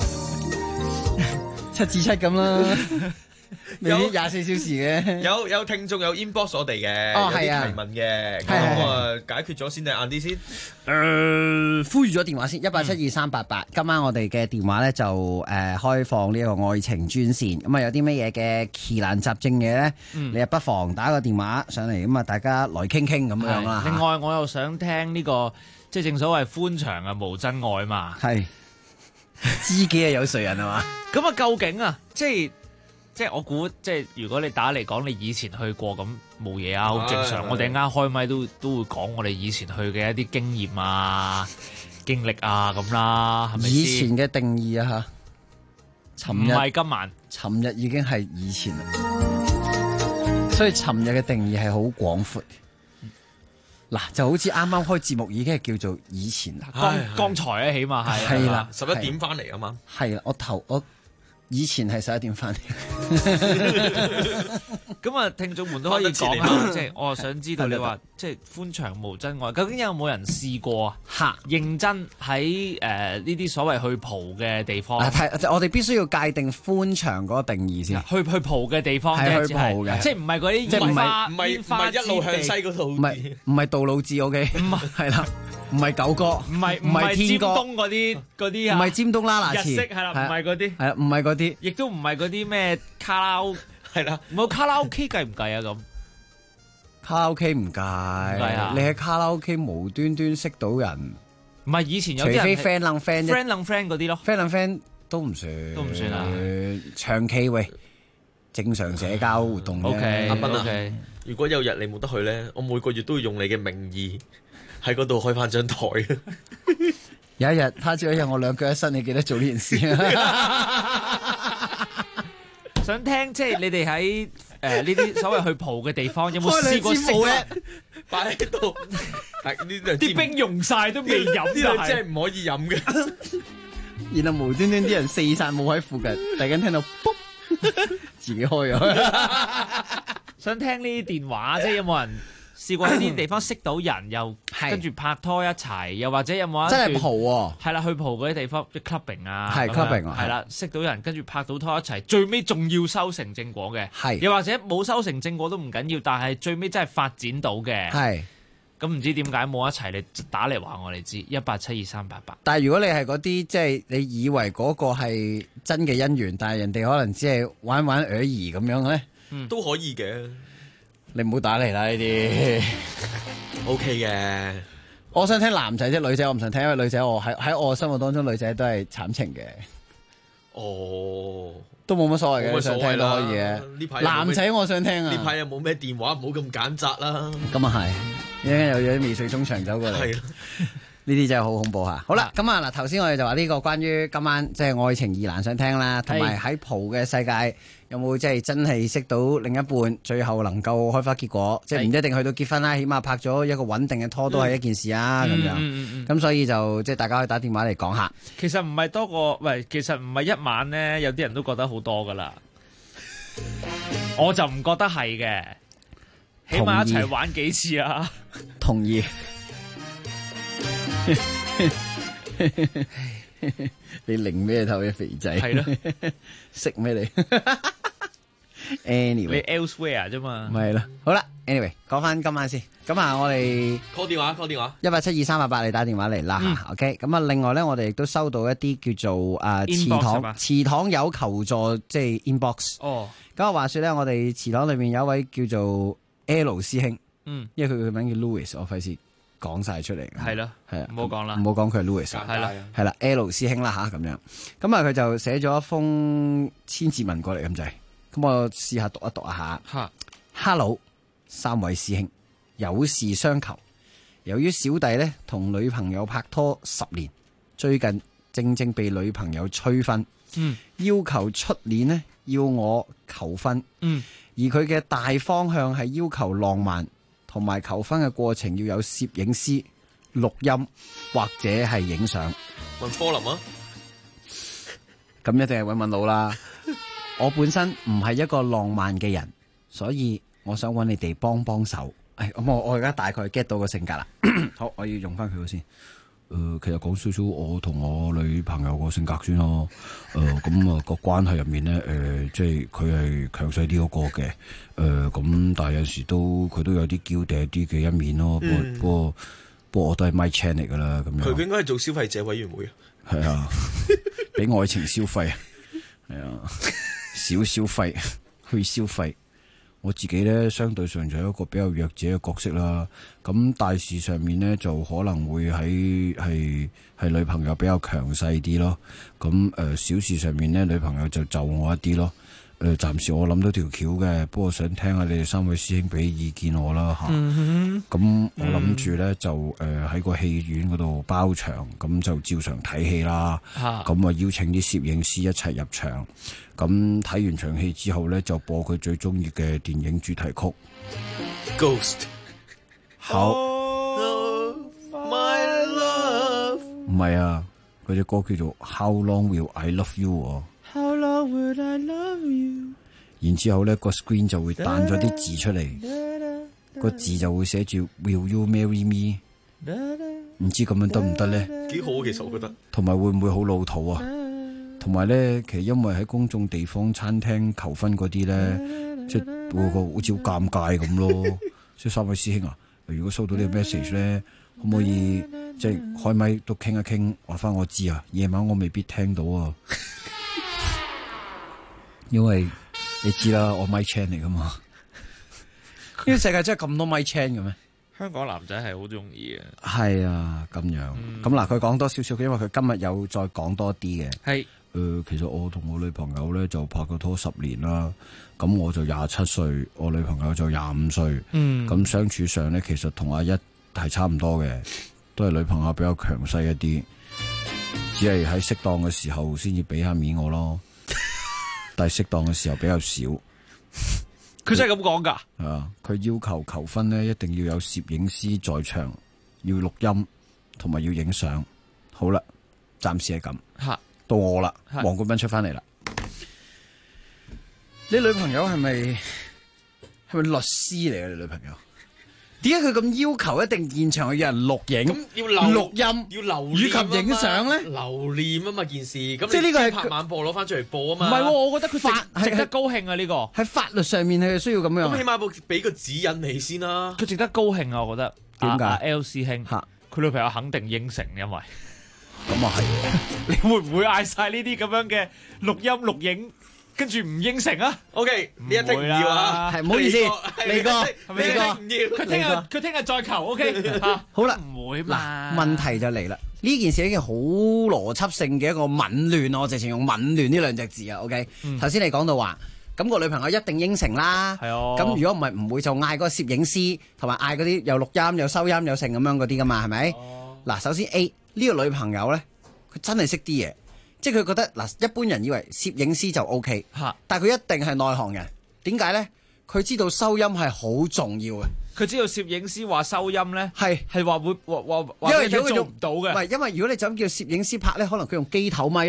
，7至7咁啦。未必24小時嘅。 有聽眾有 inbox 我哋嘅， 有啲提問嘅，咁啊解決咗先定晏啲先？ 呼籲咗電話先，1872388。今晚我哋嘅電話咧就開放呢一個愛情專線，咁啊有啲乜嘢嘅奇難雜症嘢咧，你啊不妨打個電話上嚟，咁啊大家來傾傾咁樣啦。 另外我又想聽呢個，即係正所謂歡場啊無真愛嘛， 係知己啊有誰人係嘛？ 咁啊究竟啊即係我估，即係如果你打嚟講你以前去過咁冇嘢啊，好正常。我哋啱開咪都會講我哋以前去嘅一啲經驗啊、經歷啊咁啦，係咪先？ 以前嘅定義啊嚇， 唔係今晚， 尋日已經係以前啦，所以尋日嘅定義係好廣闊。嗱，就好似啱啱開節目已經係叫做以前啦， 剛才啊，起碼係啦 ，11點翻嚟啊嘛， 係啦，我以前係11點翻嚟， 咁啊，聽眾們都可以講下，即係我想知道你話即係歡場無真愛，究竟有冇人試過啊？認真喺呢啲所謂去蒲嘅地方， 我哋必須要界定歡場嗰個定義先。 去蒲嘅地方係去蒲嘅， 即係唔係嗰啲即係唔係一路向西嗰度， 唔係杜老誌 OK， 係啦。唔係九哥， 唔係尖東嗰啲啊， 唔係尖東啦，嗱， 日式係啦，唔係嗰啲， 係啦，唔係嗰啲， 亦都唔係嗰啲咩卡拉 OK 係啦，冇卡拉 OK 計唔計啊？咁卡拉 OK 唔計，你喺卡拉 OK 無端端識到人， 唔係以前有啲人， 除非 friend 楞 friend 楞 friend 嗰啲咯 ，friend 楞 friend 都唔算啊，長期喂正常社交活動嘅。阿斌啊， 如果有日你冇得去咧，我每個月都要用你嘅名義。喺嗰度開翻張台。 有一日，他朝一日我兩腳一伸，你記得做呢件事啊！ 想聽即係你哋喺呢啲所謂去蒲嘅地方，有冇試過食咧？ 擺喺度， 啲冰溶晒都未飲， 呢度真係唔可以飲嘅。 然後無端端啲人四散冇喺附近，突然間聽到卜，自己開咗。 想聽呢啲電話，即係有冇人？試過喺呢啲地方識到人，又跟住拍拖一齊，又或者有冇一真係蒲喎？ 係啦，去蒲嗰啲地方，即 clubbing 啊， 係 clubbing 啊， 係啦，識到人，跟住拍到拖一齊，最尾仲要修成正果嘅， 係又或者冇修成正果都唔緊要，但係最尾真係發展到嘅， 係咁唔知點解冇一齊，你打嚟話我哋知1872388。 但係如果你係嗰啲即係你以為嗰個係真嘅姻緣，但係人哋可能只係玩玩而已咁樣咧， 都可以嘅。 你唔好打嚟啦呢啲 ，OK 嘅。 我想聽男仔啫，女仔我唔想聽，因為女仔我喺我心目當中女仔都係慘情嘅。 哦， 都冇乜所謂嘅，想聽都可以嘅。 呢排男仔我想聽啊。 呢排又冇咩電話，唔好咁揀擇啦。 咁啊係，一陣間有啲未遂中場走過嚟。係呢啲真係好恐怖嚇！好啦，咁啊嗱，頭先我哋就話呢個關於今晚即係愛情疑難想聽啦，同埋喺蒲嘅世界有冇即係真係識到另一半，最後能夠開花結果，即係唔一定去到結婚啦，起碼拍咗一個穩定嘅拖都係一件事啊咁樣。咁所以就即係大家可以打電話嚟講下。 其實唔係多過，喂，其實唔係一晚咧，有啲人都覺得好多噶啦，我就唔覺得係嘅，起碼一齊玩幾次啊。 同意。你擰咩頭嘅肥仔？ 係咯， 識咩你？Anyway， 你 elsewhere 啫嘛。 咪係咯，好啦， ，anyway， 講翻今晚先。咁啊，我哋 call 電話 1872388你打電話嚟啦 OK。咁啊，另外咧，我哋亦都收到一啲叫做祠堂有求助，即係 inbox。哦。咁啊，話說咧，我哋祠堂裏面有一位叫做 L 師兄，因為佢嘅名叫 Louis， 我費事講晒出嚟。係咯，係啊，唔好講啦，唔好講佢係 Louis。係啦 ，L 師兄啦吓，咁樣。咁啊，佢就寫咗一封千字文過嚟咁滯。咁我試下讀一讀下。Hello， 3位師兄，有事相求。由於小弟呢同女朋友拍拖10年，最近正被女朋友催婚，要求出年呢要我求婚，而佢嘅大方向係要求浪漫，同埋求婚嘅過程要有攝影師錄音或者係影相。 問科林啊， 咁一定係揾佬啦。我本身唔係一個浪漫嘅人，所以我想揾你哋幫手。咁我而家大概 get 到個性格啦。好，我要用翻佢先。其實講少少我同我女朋友個性格先咯。咁啊個關係入面咧，即係佢係強勢啲嗰個嘅。咁但係有時佢都有啲嬌嗲啲嘅一面咯。不過我都係 my chain 嚟噶啦。咁樣佢應該係做消費者委員會啊。係啊，俾愛情消費啊。係啊。少消費去消費，我自己咧相對上就有一個比較弱者嘅角色啦。咁大事上面咧就可能會係女朋友比較強勢啲咯。咁小事上面咧女朋友就我一啲咯。暫時我諗到條橋嘅，不過想聽下你哋3位師兄俾意見我啦吓。咁我諗住咧就喺個戲院嗰度包場，咁就照常睇戲啦。咁啊邀請啲攝影師一齊入場。咁睇完場戲之後咧，就播佢最中意嘅電影主題曲 Ghost。 好。 My love。 唔係啊，佢隻歌叫做 How Long Will I Love You。How long will I love you？ 然之後咧個 screen 就會彈咗啲字出嚟，個字就會寫住 Will you marry me？ 唔知咁樣得唔得咧？ 幾好，其實我覺得。同埋會唔會好老土啊？同埋咧，其實因為喺公眾地方餐廳求婚嗰啲咧，即係會好似好尷尬咁咯。即係3位師兄啊，如果收到呢個 message 咧，可唔可以即係開咪都傾一傾，話翻我知啊？夜晚我未必聽到啊。因為你知啦，我 mic chain 嚟噶嘛。呢個世界真係咁多 mic chain 嘅咩？ 香港男仔係好中意嘅。 係啊，咁樣。咁嗱，佢講多少少，因為佢今日有再講多啲嘅。係。其實我同我女朋友咧就拍過拖10年啦。咁我就27歲，我女朋友就25歲。咁相處上咧，其實同阿一係差唔多嘅，都係女朋友比較強勢一啲，只係喺適當嘅時候先至俾下面我咯。但係適當嘅時候比較少， 佢真係咁講噶？ 係啊，佢要求婚咧，一定要有攝影師在場，要錄音，同埋要影相。好啦，暫時係咁。到我啦，黃冠斌出翻嚟啦。你女朋友係咪律師嚟嘅？你女朋友？點解佢咁要求一定現場有人錄影？咁要錄音， 要留以及影相咧？ 留念啊嘛件事，咁即係呢個係拍晚播攞翻出嚟播啊嘛。 唔係，我覺得佢值得高興啊！呢個喺法律上面係需要咁樣。 咁起碼俾個指引你先啦。 佢值得高興啊！我覺得點解 ？L 師兄，佢女朋友肯定應承，因為咁啊係。 你會唔會嗌晒呢啲咁樣嘅錄音錄影？跟住唔應承啊 ？OK，呢一剔唔要啊， 係唔好意思，嚟過， 唔要， 佢聽日再求 OK。 好啦， 唔會嘛？ 問題就嚟啦，呢件事係一件好邏輯性嘅一個紊亂，我直情用紊亂呢2隻字啊。OK，頭先你講到話，咁個女朋友一定應承啦。係啊。咁如果唔係，唔會就嗌嗰個攝影師，同埋嗌嗰啲有錄音、有收音、有剩咁樣嗰啲噶嘛，係咪？嗱，首先 A 呢個女朋友咧，佢真係識啲嘢。即係佢覺得嗱，一般人以為攝影師就 OK，但係佢一定係內行人。點解咧？佢知道收音係好重要嘅。 佢知道攝影師話收音咧，係話會話因為如果佢做唔到嘅。 唔係，因為如果你就咁叫攝影師拍咧，可能佢用機頭咪咧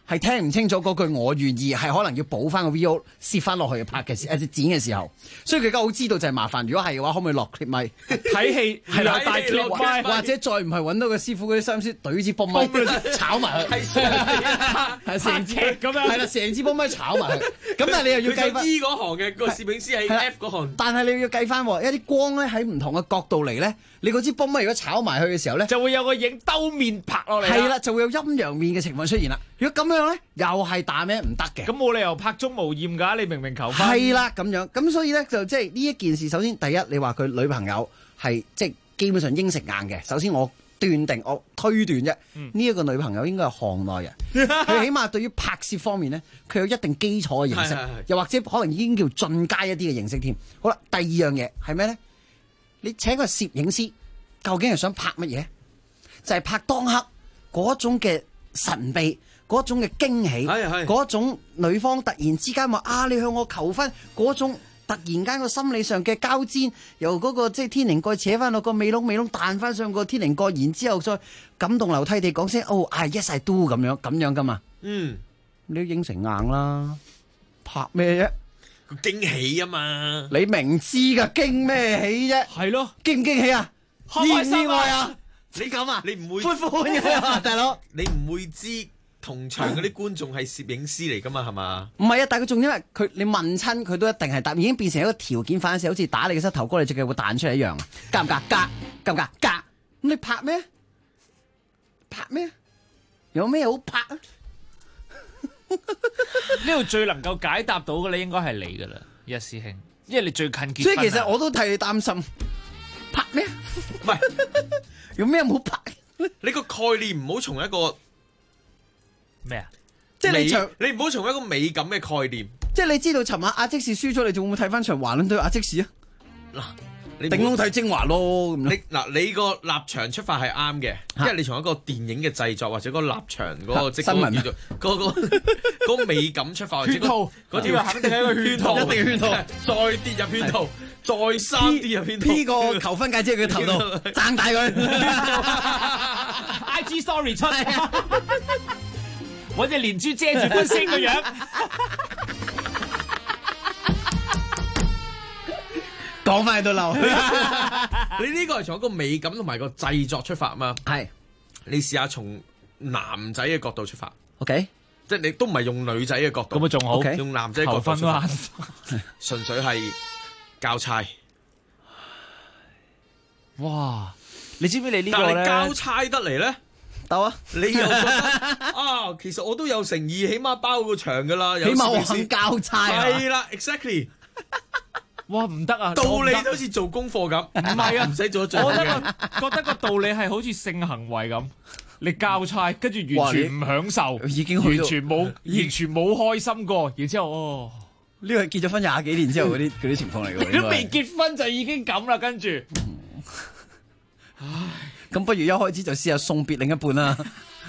係聽唔清楚嗰句我願意，係可能要補翻個 VO 攝翻落去拍嘅剪嘅時候，所以佢而家好知道就係麻煩。如果係嘅話，可唔可以落 clip 咪睇戲係啦，大 clip 咪， 或者再唔係揾到個師傅嗰啲三師懟支泵咪炒埋佢，係成隻咁樣，係啦，成支泵咪炒埋佢。咁但係你又要計翻 E 嗰行嘅個攝影師喺 F 嗰行， 但係你要計翻一啲光咧喺唔同嘅角度嚟咧，你嗰支泵咪如果炒埋去嘅時候咧， 就會有個影兜面拍落嚟， 係啦，就會有陰陽面嘅情況出現啦。如果咁樣咧，又係打咩唔得嘅。 咁冇理由拍中無厭㗎，你明明求婚。 係啦，咁樣咁所以咧就即係呢一件事，首先第一，你話佢女朋友係即係基本上應承硬嘅。首先我斷定，我推斷啫，呢一個女朋友應該係行內人，佢起碼對於拍攝方面咧，佢有一定基礎嘅認識，又或者可能已經叫進階一啲嘅認識添。好啦，第二樣嘢係咩咧？你請個攝影師，究竟係想拍乜嘢？就係拍當刻嗰種嘅神秘。嗰種嘅驚喜，嗰種女方突然之間話啊，你向我求婚，嗰種突然間個心理上嘅交戰，由嗰個即係天靈蓋扯翻落個尾窿彈翻上個天靈蓋，然之後再感動流涕地講聲哦，yes I do 咁樣噶嘛。你都應承硬啦，拍咩啫？ 驚喜啊嘛！ 你明知㗎，驚咩喜啫？ 係咯， 驚唔驚喜啊？意唔意外啊？ 你咁啊？你唔會歡嘅大佬， 你唔會知。同場嗰啲觀眾係攝影師嚟噶嘛，係嘛？ 唔係啊，但係佢仲因為佢你問親佢都一定係答，已經變成一個條件反射，好似打你嘅膝頭哥，你隻腳會彈出嚟一樣啊！夾唔夾？夾唔夾？夾！咁你拍咩？拍咩？有咩好拍啊？ 呢度最能夠解答到嘅咧，應該係你噶啦，一師兄，因為你最近結婚。 所以其實我都替你擔心，拍咩？ 唔係有咩好拍？ 你個概念唔好從一個。 咩啊？ 即係你唔好從一個美感嘅概念。 即係你知道尋晚阿積士輸咗，你仲會唔會睇翻場華倫對阿積士啊？ 嗱，你頂籠睇精華咯。 你個立場出發係啱嘅，因為你從一個電影嘅製作或者嗰個立場嗰個即係叫做嗰個美感出發， 圈套嗰條肯定係一個圈套， 一定圈套，再跌入圈套，再三跌入圈套。 呢個求婚戒指喺佢頭度，撐大佢。 IG story 出。揾隻連珠遮住觀星個樣， 講翻喺度漏。 你呢個係從一個美感同埋個製作出發嘛？ 係。 你試下從男仔嘅角度出發 ，OK？ 即係你都唔係用女仔嘅角度， 咁啊仲好， 用男仔嘅角度出發，純粹係交差。 哇！你知唔知你呢個咧？ 但係交差得嚟咧？ 得啊！ 你又覺得啊？其實我都有誠意，起碼包個場噶啦， 起碼我肯交差啊！ 係啦 ，exactly。 哇，唔得啊！ 道理都好似做功課咁， 唔係啊， 唔使做得最我覺得個道理係好似性行為咁，你交差跟住完全唔享受， 已經完全冇開心過，然之後哦， 呢個係結咗婚20幾年之後嗰啲情況嚟嘅。 你都未結婚就已經咁啦，跟住， 唉。咁不如一開始就試下送別另一半啦。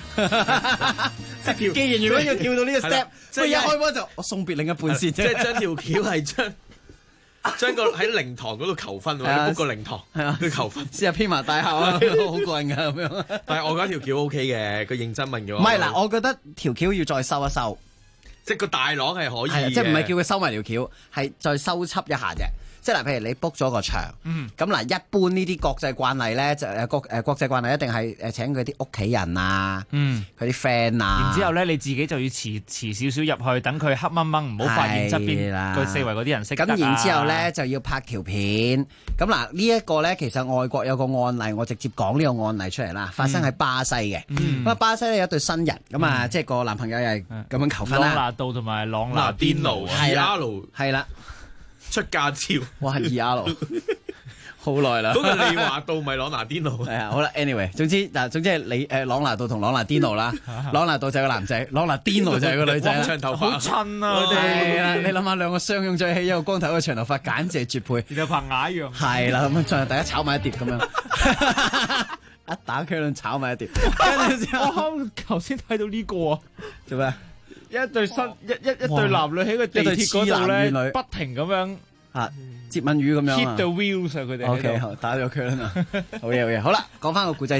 既然如果要跳到呢個 step，即係一開波就我送別另一半先。 即係將條橋係將個喺靈堂嗰度求婚喎，你 book 個靈堂去求婚， 試下編埋大校啊，好過癮㗎咁樣。 但係我覺得條橋 OK 嘅，佢認真問嘅話。 唔係嗱，我覺得條橋要再收一收， 即係個大廊係可以嘅， 即係唔係叫佢收埋條橋，係再修葺一下啫。即係嗱，譬如你 book 咗個場，咁嗱，一般呢啲國際慣例咧，就國際慣例一定係請佢啲屋企人啊，佢啲 friend 啊， 然之後咧你自己就要遲少少入去，等佢黑掹掹，唔好發現側邊佢四圍嗰啲人識得啊。 咁然之後咧就要拍條片，咁嗱呢一個咧其實外國有個案例，我直接講呢個案例出嚟啦，發生喺巴西嘅。咁啊巴西咧有一對新人，咁啊即係個男朋友又係咁樣求婚啦。 朗拿度同埋朗拿甸奴係啦。 出駕照， 哇！2R 好耐啦， 嗰個利華道咪朗拿甸奴係啊，好啦 ，anyway，總之係你朗拿度同朗拿甸奴啦，朗拿度就係個男仔，朗拿甸奴就係個女仔， 長頭髮好襯啊！ 係啦，你諗下兩個相擁在一起，一個光頭一個長頭髮，簡直係絕配， 然後拍牙一樣， 係啦，咁再大家炒埋一碟咁樣，一打茄輪炒埋一碟，跟住之後我頭先睇到呢個啊， 做咩？ 一對男女喺個地鐵嗰度咧，不停咁樣接吻魚咁樣 hit the wheels 啊！佢哋 OK 打咗佢啦，好嘢，好啦，講翻個故仔先。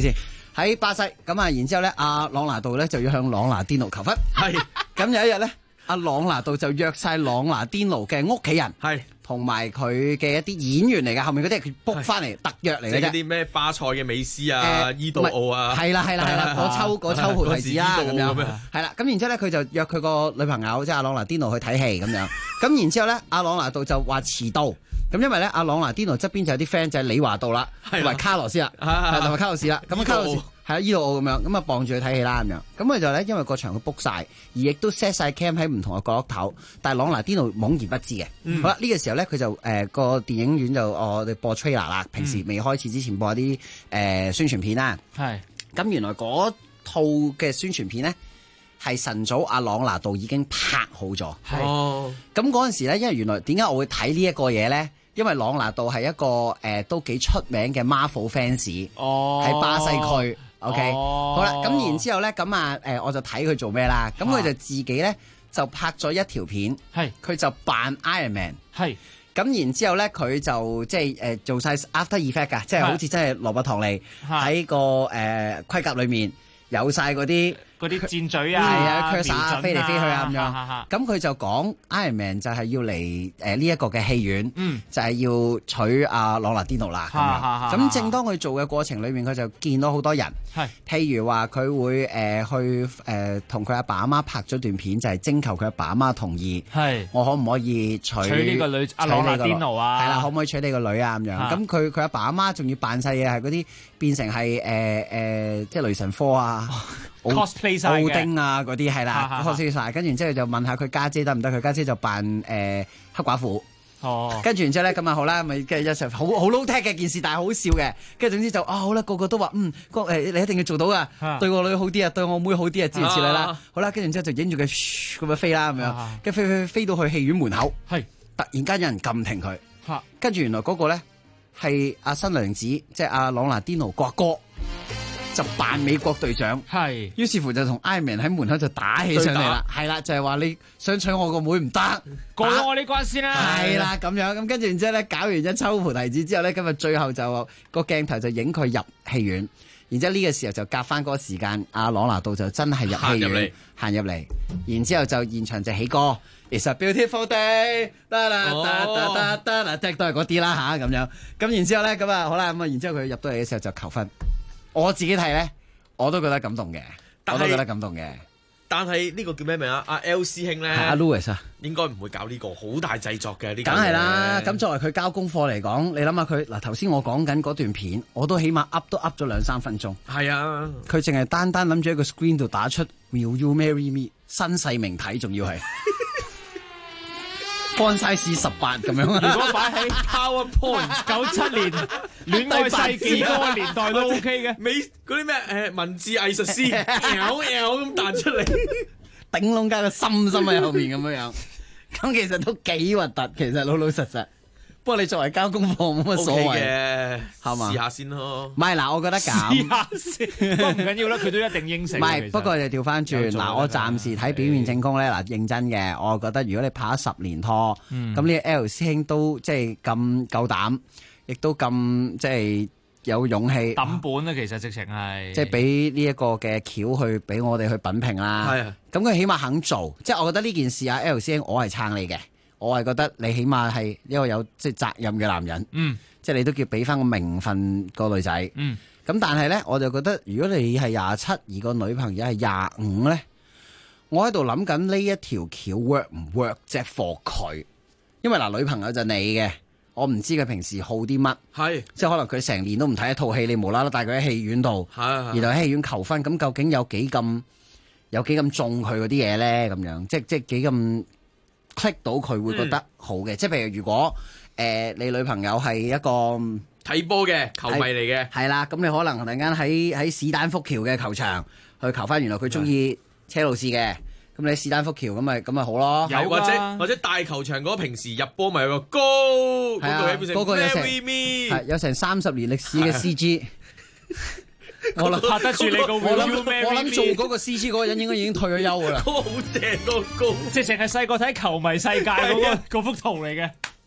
喺巴西咁啊，然之後咧，阿朗拿度咧就要向朗拿甸奴求婚。 係咁有一日咧，阿朗拿度就約晒朗拿甸奴嘅屋企人， 係同埋佢嘅一啲演員嚟嘅，後面嗰啲係佢 book 翻嚟特約嚟嘅啫。 即係啲咩巴塞嘅美斯啊、伊杜奧啊， 係啦，嗰抽葡提子啦咁樣， 樣係啦。咁然之後咧，佢就約佢個女朋友即係阿朗拿甸奴去睇戲咁樣。咁然之後咧，阿朗拿度就話遲到。咁因為咧，阿朗拿甸奴側邊就有啲 friend 就係李華道啦，同埋卡羅斯啦，同埋卡洛斯啦。咁卡洛斯係啊，伊度奧咁樣，咁啊傍住去睇戲啦咁樣。咁佢就咧，因為個場佢 book 晒，而亦都 set 晒 cam 喺唔同嘅角落頭，但係朗拿甸奴懵然不知嘅。好啦，呢個時候咧，佢就個電影院就我哋播 trailer 啦。平時未開始之前播啲宣傳片啦。 係。 咁原來嗰套嘅宣傳片咧，係晨早阿朗拿度已經拍好咗。 哦。咁嗰陣時咧，因為原來點解我會睇呢一個嘢咧？因為朗拿度係一個都幾出名嘅 Marvel fans，喺巴西區。OK，好啦，咁然之後咧，咁啊我就睇佢做咩啦。咁佢就自己咧就拍咗一條片，佢就扮 Iron Man。咁然之後咧，佢就即係做晒 After Effect 㗎，即係好似真係羅伯唐尼喺個盔甲裏面有晒嗰啲箭嘴啊， 係啊 cursor 飛嚟飛去啊咁樣。咁佢就講 Iron Man 就係要嚟呢一個嘅戲院，就係要娶阿朗拿甸奴啦咁樣。咁正當佢做嘅過程裏面，佢就見到好多人，譬如話佢會去同佢阿爸阿媽拍咗段片，就係徵求佢阿爸阿媽同意，我可唔可以娶呢個女阿朗拿甸奴啊？ 係啦，可唔可以娶你個女啊？咁樣。咁佢阿爸阿媽仲要扮晒嘢，係嗰啲變成係即係雷神科啊。 cosplay 晒奧丁啊嗰啲係啦 cosplay 晒，跟住然之後就問下佢家姐得唔得？佢家姐就扮黑寡婦。跟住然之後咧咁啊好啦，咪跟住一齊好 low tech 嘅件事，但係好笑嘅。跟住總之就好啦，個個都話你一定要做到噶，對我女好啲啊，對我妹好啲啊，諸如此類啦。好啦，跟住然之後就影住佢咁樣飛啦咁樣，跟住飛到去戲院門口，突然間有人撳停佢，跟住原來嗰個咧係阿新娘子，即係阿朗拿甸奴個哥。就扮美國隊長，於是乎就同 Iron Man 喺門口就打起上嚟啦，係啦，就係話你想娶我個妹唔得， 過咗我呢關先啦， 係啦咁樣，咁跟住然之後咧搞完一抽葡提子之後咧，今日最後就個鏡頭就影佢入戲院，然之後呢個時候就夾翻嗰個時間，阿朗拿度就真係入戲院行入嚟，然之後就現場就起歌 It's a beautiful day， 得啦即係都係嗰啲啦吓咁樣，咁然之後咧咁啊好啦，咁啊然之後佢入到嚟嘅時候就求婚。我自己睇咧，我都覺得感動嘅，但係呢個叫咩名啊？阿 L 師兄咧， 阿 Louis 啊， 應該唔會搞呢個好大製作嘅呢。 梗係啦，咁作為佢交功課嚟講，你諗下佢嗱頭先我講緊嗰段片，我都起碼噏咗2-3分鐘。係啊，佢淨係單諗住喺個 screen 度打出 Will you marry me 新細明體，仲要係。Font size 18咁樣， 如果擺喺 PowerPoint 97年戀愛世紀嗰個年代都 OK 嘅， 嗰啲咩文字藝術師 L 咁彈出嚟， 頂窿加個心喺後面咁樣，咁其實都幾核突，其實老實實。不過你作為交功課冇乜所謂嘅， 係嘛？ 試下先咯。 唔係嗱，我覺得咁。 試下先，不過唔緊要啦，佢都一定應承。 唔係，不過就調翻轉嗱，我暫時睇表面證供咧嗱，認真嘅，我覺得如果你拍咗10年拖，咁呢個 L 師兄都即係咁夠膽，亦都咁即係有勇氣抌本啦，其實直情係即係俾呢一個嘅橋去俾我哋去品評啦。係啊，咁佢起碼肯做，即係我覺得呢件事啊 ，L 師兄我係撐你嘅。我係覺得你起碼係一個有即係責任嘅男人，即係你都叫俾翻個名分個女仔。咁但係咧，我就覺得如果你係27，而個女朋友係25咧，我喺度諗緊呢一條橋 work 唔 work 即係 for 佢，因為嗱女朋友就你嘅，我唔知佢平時好啲乜，即係可能佢成年都唔睇一套戲，你無啦啦帶佢喺戲院度，然後喺戲院求婚，咁究竟有幾咁中佢嗰啲嘢咧？咁樣即係幾咁。click 到佢會覺得好嘅，即係譬如如果你女朋友係一個睇波嘅球迷嚟嘅， 係啦，咁你可能突然間喺史丹福橋嘅球場去求翻，原來佢中意車路士嘅，咁你史丹福橋咁咪好咯， 有或者大球場嗰平時入波咪有個高嗰個有成30年歷史嘅 CG。 我拍得住你個 Will you marry me？ 我諗做嗰個 CG 嗰個人應該已經退咗休噶啦。 好正個高， 直情係細個睇球迷世界嗰幅圖嚟嘅。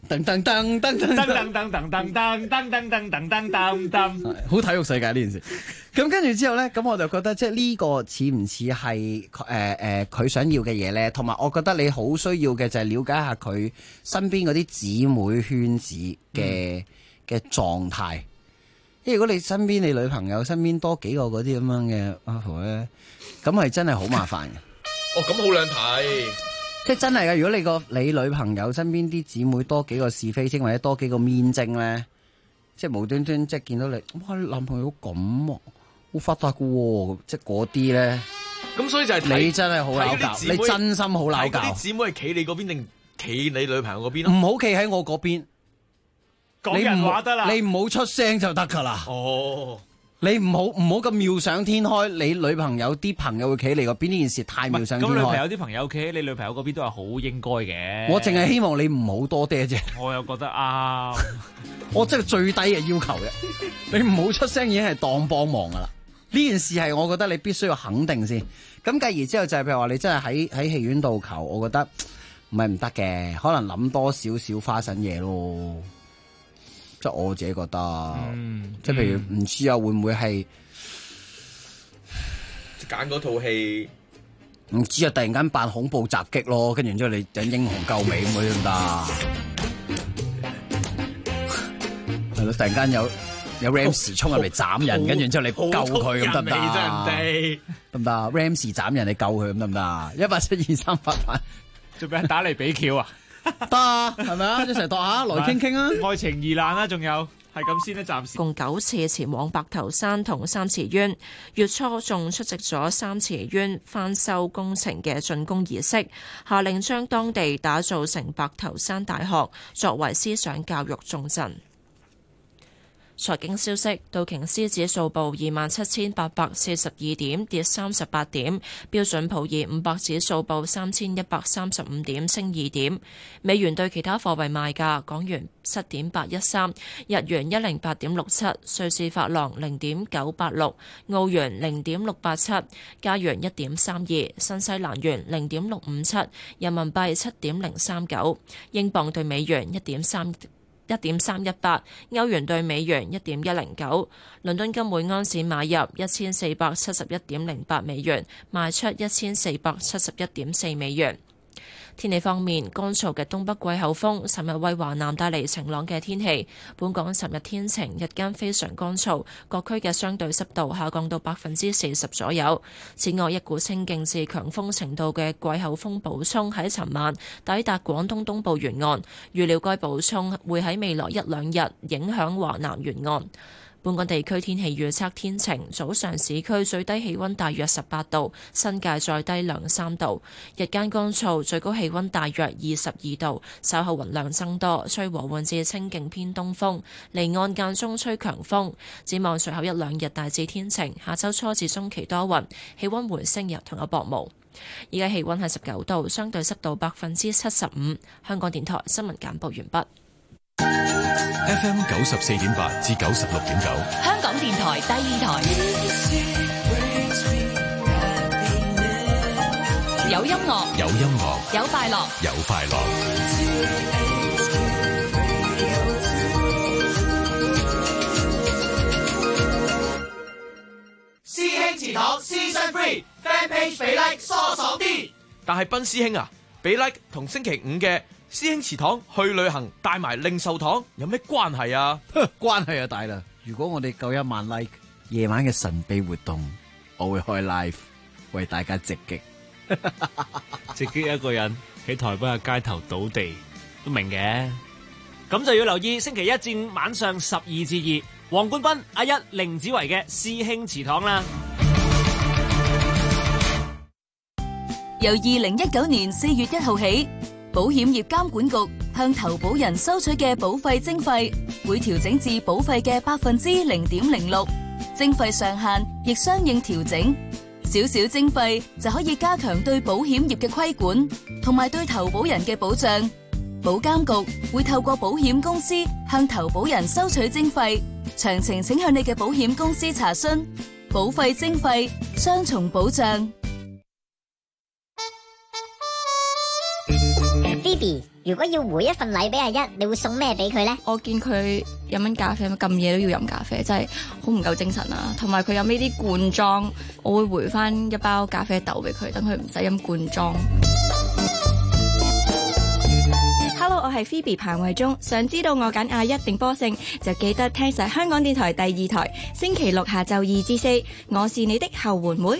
噔噔噔噔噔噔噔噔噔噔噔噔噔噔噔噔噔， 好體育世界呢件事。咁跟住之後咧，咁我就覺得即係呢個似唔似係佢想要嘅嘢咧？同埋我覺得你好需要嘅就係了解下佢身邊嗰啲姊妹圈子嘅狀態。因為如果你身邊你女朋友身邊多幾個嗰啲咁樣嘅阿婆咧，咁係真係好麻煩嘅。 哦，咁好兩睇。 即係真係㗎，如果你女朋友身邊啲姊妹多幾個是非精或者多幾個面精咧，即係無端端即係見到你，哇！你男朋友咁好發達㗎喎，即係嗰啲咧。 咁所以就係你真係好鬧交，你真心好鬧交。 啲姊妹係企你嗰邊定企你女朋友嗰邊咯？ 唔好企喺我嗰邊， 講人話得啦。 你唔好出聲就得㗎啦。 哦。 你唔好咁妙想天開，你女朋友啲朋友會企你嗰邊，呢件事太妙想天開。 咁女朋友啲朋友企喺你女朋友嗰邊都係好應該嘅。 我淨係希望你唔好多爹啫。 我又覺得啱。 我真係最低嘅要求嘅，你唔好出聲已經係當幫忙㗎啦。呢件事係我覺得你必須要肯定先。咁繼而之後就係譬如話你真係喺戲院度求，我覺得唔係唔得嘅，可能諗多少少花神嘢咯。即係我自己覺得，即係譬如唔知啊，會唔會係揀嗰套戲？ 唔知啊，突然間扮恐怖襲擊咯，跟住之後你整英雄救美咁樣得唔得？係咯，突然間有 Rams 衝入嚟斬人，跟住之後你救佢咁得唔得？得唔得 ？Rams 斬人你救佢咁得唔得？17238， 做咩打嚟比橋啊？ 得啊，係咪啊？一齊度下，來傾傾啊！ 愛情疑難啦，仲有係咁先咧，暫時。 共9次前往白頭山同三池灣，月初仲出席咗三池灣翻修工程嘅竣工儀式，下令將當地打造成白頭山大學，作為思想教育重鎮。財經消息，道瓊斯指數報27,842點，跌38點；標準普爾500指數報3,135點，升2點。美元對其他貨幣賣價：港元7.813，日元108.67，瑞士法郎0.986，澳元0.687，加元1.32，新西蘭元0.657，人民幣7.039，英鎊對美元1.318，歐元對美元1.109，倫敦金每安士買入1471.08美元，賣出1471.4美元。天氣方面，乾燥嘅東北季候風尋日為華南帶嚟晴朗嘅天氣。本港尋日天晴，日間非常乾燥，各區嘅相對濕度下降到40%左右。此外，一股清勁至強風程度嘅季候風補充喺尋晚抵達廣東東部沿岸，預料該補充會喺未來1-2日影響華南沿岸。本港地區天氣預測天晴，早上市區最低氣溫大約18度，新界再低2-3度。日間乾燥，最高氣溫大約22度。稍後雲量增多，吹和緩至清勁偏東風，離岸間中吹強風。展望隨後1-2日大致天晴，下週初至中期多雲，氣溫回升日同有薄霧。而家氣溫係19度，相對濕度75%。香港電台新聞簡報完畢。 FM 94.8至96.9， 香港電台第二台，有音樂， 有音樂， 有快樂， 有快樂。 師兄祠堂 Season 3 Fan Page 俾 like 疏爽啲。 但係斌師兄啊，俾 like 同星期5嘅師兄祠堂去旅行帶埋零售堂有咩關係啊？ 關係啊大啦！如果我哋夠1萬 like， 夜晚嘅神秘活動，我會開 live 為大家直擊。 直擊一個人喺台北嘅街頭倒地，都明嘅。咁就要留意星期1至5晚上12至2，黃冠斌、阿一、凌子維嘅師兄祠堂啦。 由2019年4月1號起，保險業監管局向投保人收取嘅保費徵費會調整至保費嘅0.06%，徵費上限亦相應調整。少少徵費就可以加強對保險業嘅規管，同埋對投保人嘅保障。保監局會透過保險公司向投保人收取徵費，詳情請向你嘅保險公司查詢。保費徵費，雙重保障。 Phoebe 如果要回一份禮俾阿一，你會送咩俾佢呢？ 我見佢飲緊咖啡，咁夜都要飲咖啡，真係好唔夠精神啦。同埋佢飲呢啲罐裝，我會回翻一包咖啡豆俾佢，等佢唔使飲罐裝。Hello， 我係 Phoebe 彭慧中，想知道我揀阿一定波勝，就記得聽實香港電台第2台，星期六下晝2至4，我是你的後援會。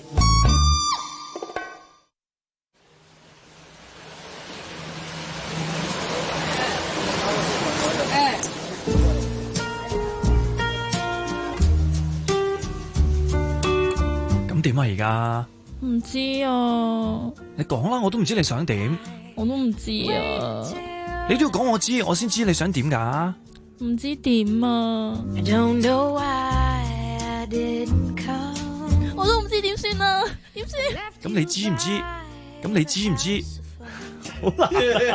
點啊而家？ 唔知啊。 你講啦，我都唔知你想點。 我都唔知啊。 你都要講我知，我先知你想點㗎。 唔知點啊。我都唔知點算啊，點算？ 咁你知唔知？咁你知唔知？好難。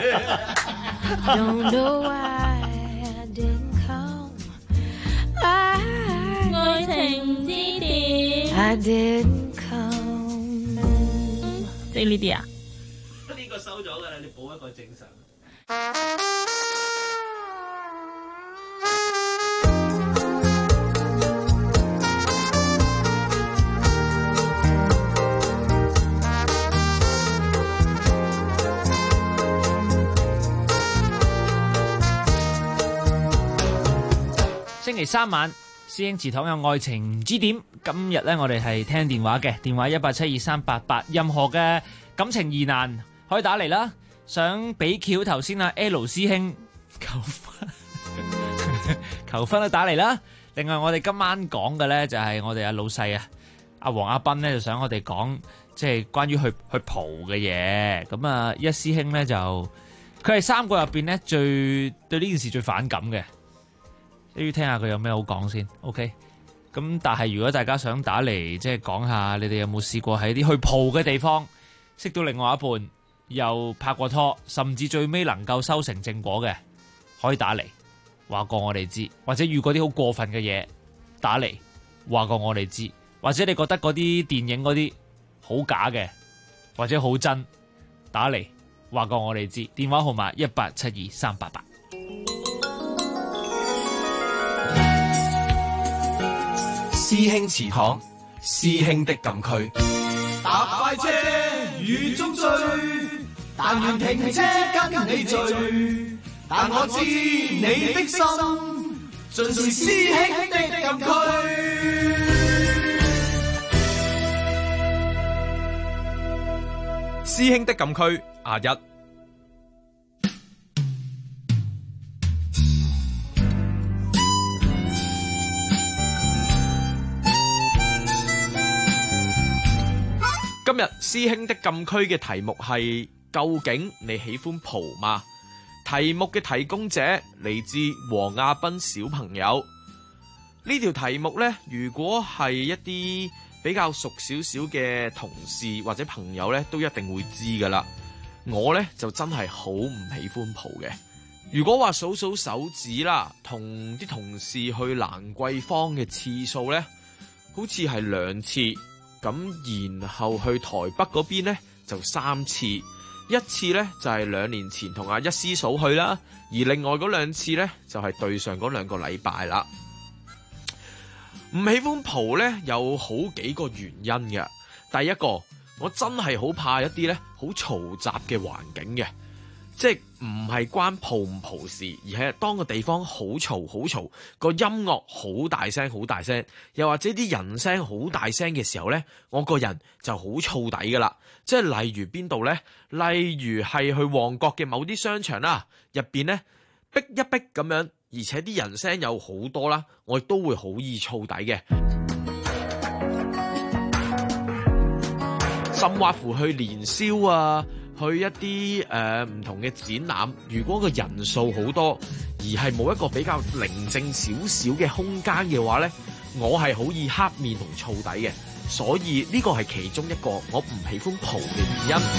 愛情之點。即係呢啲啊？ 呢個收咗㗎啦，你補一個正常。星期三晚，師兄祠堂有愛情唔知點。今日咧，我哋係聽電話嘅，電話1872388，任何嘅感情疑難可以打嚟啦。想俾橋頭先阿 L 師兄求婚，求婚都打嚟啦。另外，我哋今晚講嘅咧就係我哋阿老細啊，阿黃阿斌咧就想我哋講即係關於去蒲嘅嘢。咁啊，一師兄咧就佢係3個入邊咧最對呢件事最反感嘅。都要聽下佢有咩好講先 ，OK？ 咁但係如果大家想打嚟，即係講下你哋有冇試過喺啲去蒲嘅地方識到另外一半，又拍過拖，甚至最尾能夠修成正果嘅，可以打嚟話過我哋知，或者遇過啲好過分嘅嘢，打嚟話過我哋知，或者你覺得嗰啲電影嗰啲好假嘅，或者好真，打嚟話過我哋知。電話號碼1872388。 師兄祠堂，師兄的禁區。 搭快車雨中追，但願停車跟你聚。但我知你的心，盡是師兄的禁區。 師兄的禁區阿一。今日師兄的禁區嘅題目係究竟你喜歡蒲嗎？題目嘅提供者嚟自黃亞斌小朋友。呢條題目呢，如果係一啲比較熟少少嘅同事或者朋友呢，都一定會知噶啦。我呢，就真係好唔喜歡蒲嘅。如果話數數手指啦，同啲同事去蘭桂坊嘅次數呢，好似係2次。咁然後去台北嗰邊呢，就3次，一次呢，就係2年前同阿一師嫂去啦，而另外嗰2次呢，就係對上嗰2個禮拜啦。唔喜歡蒲呢，有好幾個原因嘅。第一個，我真係好怕一啲呢好嘈雜嘅環境嘅，即係唔係關蒲唔蒲事，而係當個地方好嘈好嘈，個音樂好大聲好大聲，又或者啲人聲好大聲嘅時候呢，我個人就好燥底噶啦。即係例如邊度呢？例如係去旺角嘅某啲商場啦，入邊呢逼一逼咁樣，而且啲人聲有好多啦，我亦都會好易燥底嘅。甚或乎去年宵啊，去一啲唔同嘅展覽，如果個人數好多，而係冇一個比較寧靜少少嘅空間嘅話呢，我係好易黑面同燥底嘅，所以呢個係其中一個我唔喜歡蒲嘅原因。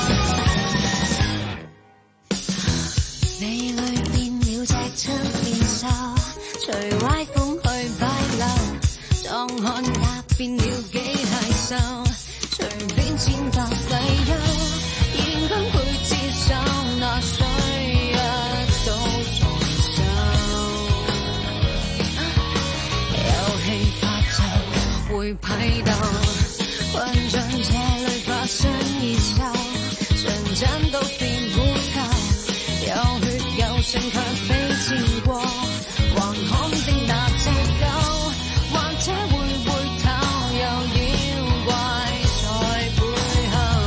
你裏變了隻親變瘦，隨歪風去擺漏，壯漢也變了幾害羞。隨便踐踏廢優，現今會接受那誰會批鬥，困進這裏發生異獸，純真都變污垢，有血有性卻非戰過，還可定達隻狗，或者會回頭有妖怪在背後，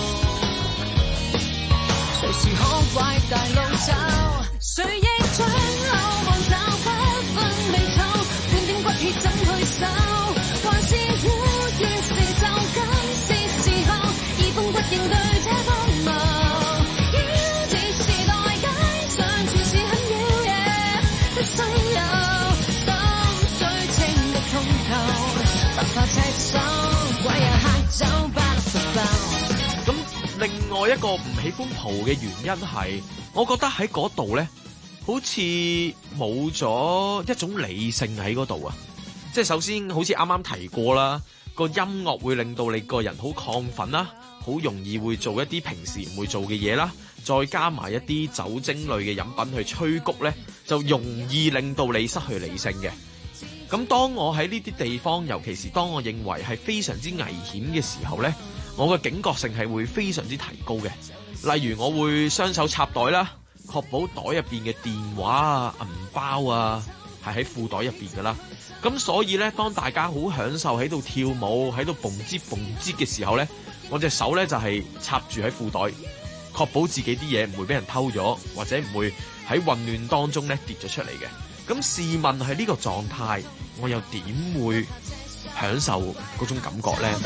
隨時可怪大路走，誰亦將口望找不分美醜，半點骨氣怎去守，還是要於成就今是時候，以風骨應對這荒謬，要似時代街上全是很妖冶的生友，心水清的通透，不怕赤手，鬼也嚇走不服爆。 咁另外一個唔喜歡蒲嘅原因係，我覺得喺嗰度咧，好似冇咗一種理性喺嗰度啊！即係首先好似啱啱提過啦，個音樂會令到你個人好亢奮啦，好容易會做一啲平時唔會做嘅嘢啦，再加埋一啲酒精類嘅飲品去催谷咧，就容易令到你失去理性嘅。咁當我喺呢啲地方，尤其是當我認為係非常之危險嘅時候咧，我嘅警覺性係會非常之提高嘅。例如我會雙手插袋啦，確保袋入邊嘅電話啊、銀包啊係喺褲袋入邊噶啦。咁所以咧，當大家好享受喺度跳舞、喺度蹦吱蹦吱嘅時候咧，我隻手咧就係插住喺褲袋，確保自己啲嘢唔會俾人偷咗，或者唔會喺混亂當中咧跌咗出嚟嘅。咁試問係呢個狀態，我又點會享受嗰種感覺咧？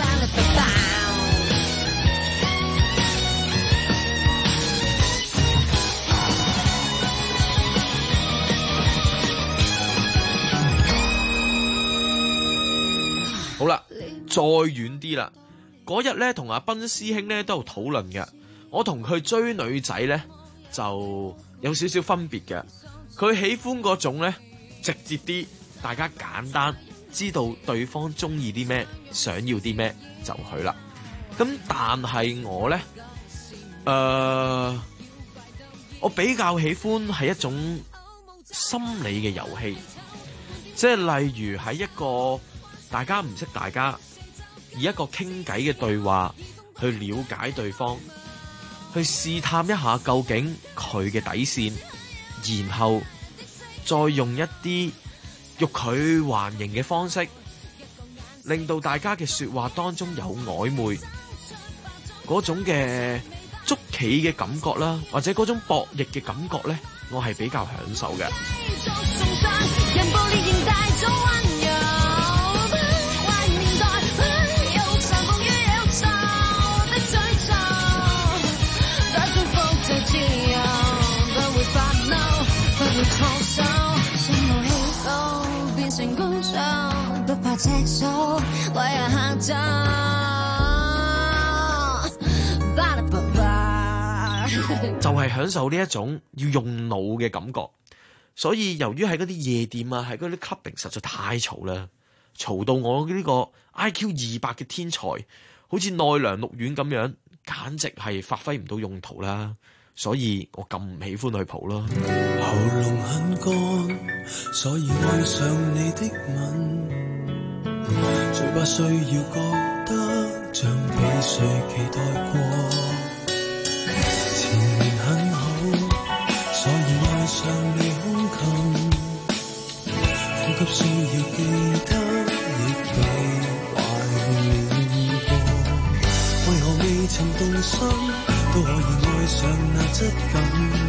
好啦，再遠啲啦。嗰日咧，同阿斌師兄咧都有討論嘅。我同佢追女仔咧就有少少分別嘅。佢喜歡嗰種咧直接啲，大家簡單知道對方中意啲咩，想要啲咩就去啦。咁但係我咧，我比較喜歡係一種心理嘅遊戲，即係例如喺一個大家唔識大家，以一個傾偈嘅對話去了解對方，去試探一下究竟佢嘅底線，然後再用一啲欲拒還迎嘅方式，令到大家嘅說話當中有曖昧，嗰種嘅捉棋嘅感覺啦，或者嗰種博弈嘅感覺咧，我係比較享受嘅。就係享受呢一種要用腦嘅感覺，所以由於喺嗰啲夜店啊，喺嗰啲 clubbing 實在太嘈啦，嘈到我呢個 IQ200嘅天才，好似奈良鹿丸咁樣，簡直係發揮唔到用途啦。所以我咁唔喜歡去蒲咯。 喉嚨很乾，所以愛上你的吻，最不需要覺得像被誰期待過。前面很好，所以愛上你胸襟，呼吸需要記得，亦被懷念過。為何未曾動心，都可以愛上那質感，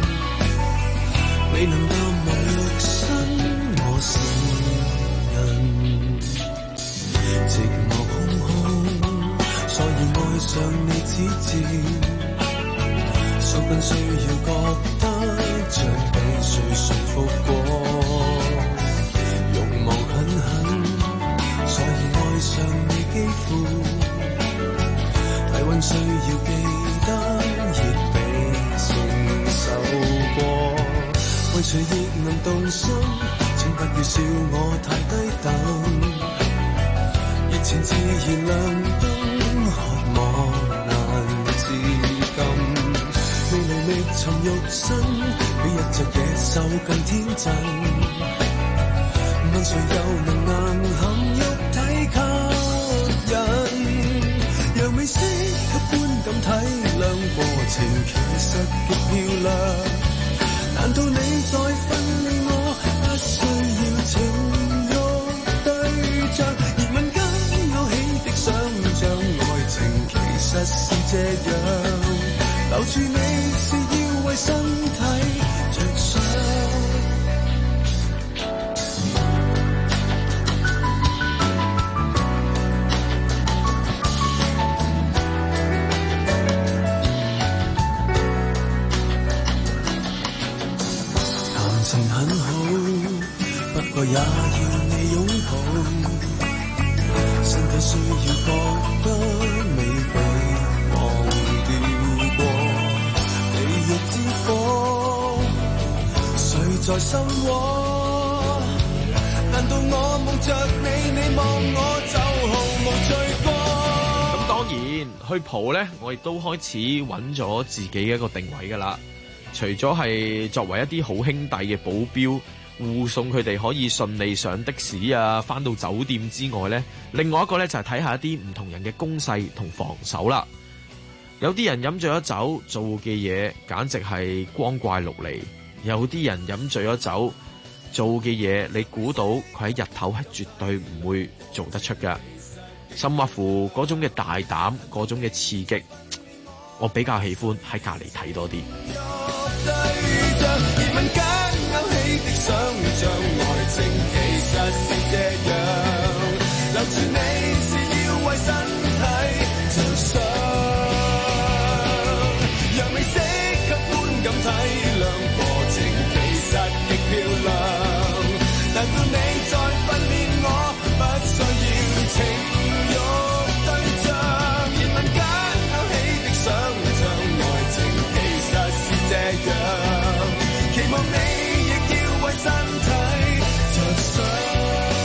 未能淡忘肉身，我是人，寂寞空空，所以愛上你只賤，數分需要覺得像被誰馴服過，慾望狠狠，所以愛上你肌膚，體溫需要記得，亦被承受過，為誰亦能動心，請不要笑我太低等，熱情自然亮燈，渴望難自禁，未能覓尋肉身，比一隻野獸更天真，問誰又能硬撼肉體給體諒過程其實極漂亮。難道你再分離我，不需要情慾對象？熱吻間勾起的想像，愛情其實是這樣，留住你是要為身體着想。情很好，不過也要你擁抱，身體需要覺得未被忘掉過，地獄之火誰在心窩？難道我夢着你，你望我就毫無罪過？ 咁當然去蒲咧，我亦都開始揾咗自己嘅一個定位㗎啦。除咗係作為一啲好兄弟嘅保鏢，護送佢哋可以順利上的士啊，返到酒店之外呢，另外一個呢就係睇下一啲唔同人嘅攻勢同防守啦。有啲人飲醉咗酒做嘅嘢簡直係光怪陸離，有啲人飲醉咗酒做嘅嘢，你估到佢喺日頭係絕對唔會做得出㗎。甚或乎嗰種嘅大膽，嗰種嘅刺激，我比較喜歡喺隔離睇多啲。 對象，熱吻間勾起的想像，愛情其實是這樣，留住你是要為身體着想，讓你即刻觀感體諒，過程其實極漂亮，難道你再訓練我，不需要情慾對象，熱吻間勾起的想像，愛情其實是這樣，期望你亦要為身體着想。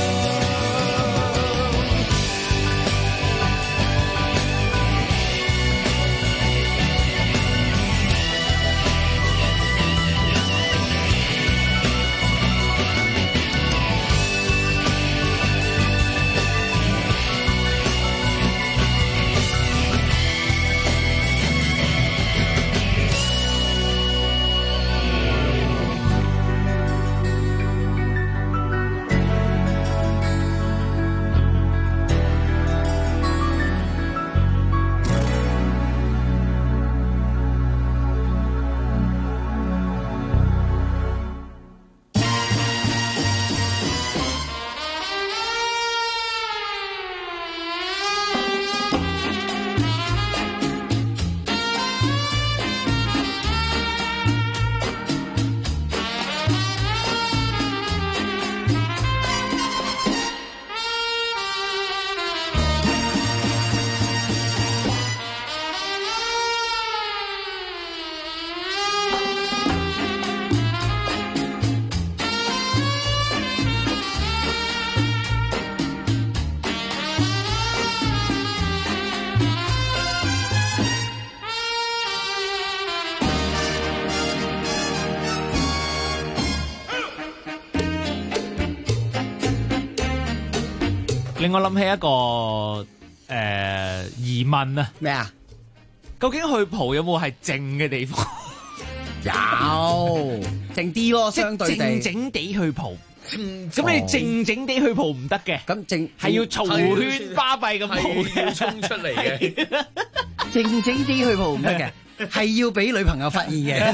令我諗起一個疑問啊！ 咩啊？ 究竟去蒲有冇係靜嘅地方？ 有靜啲咯，相對地靜靜地去蒲。咁你靜靜地去蒲唔得嘅， 咁靜係要嘈喧巴閉咁蒲， 要衝出嚟嘅。 靜靜地去蒲唔得嘅，係要俾女朋友發現嘅。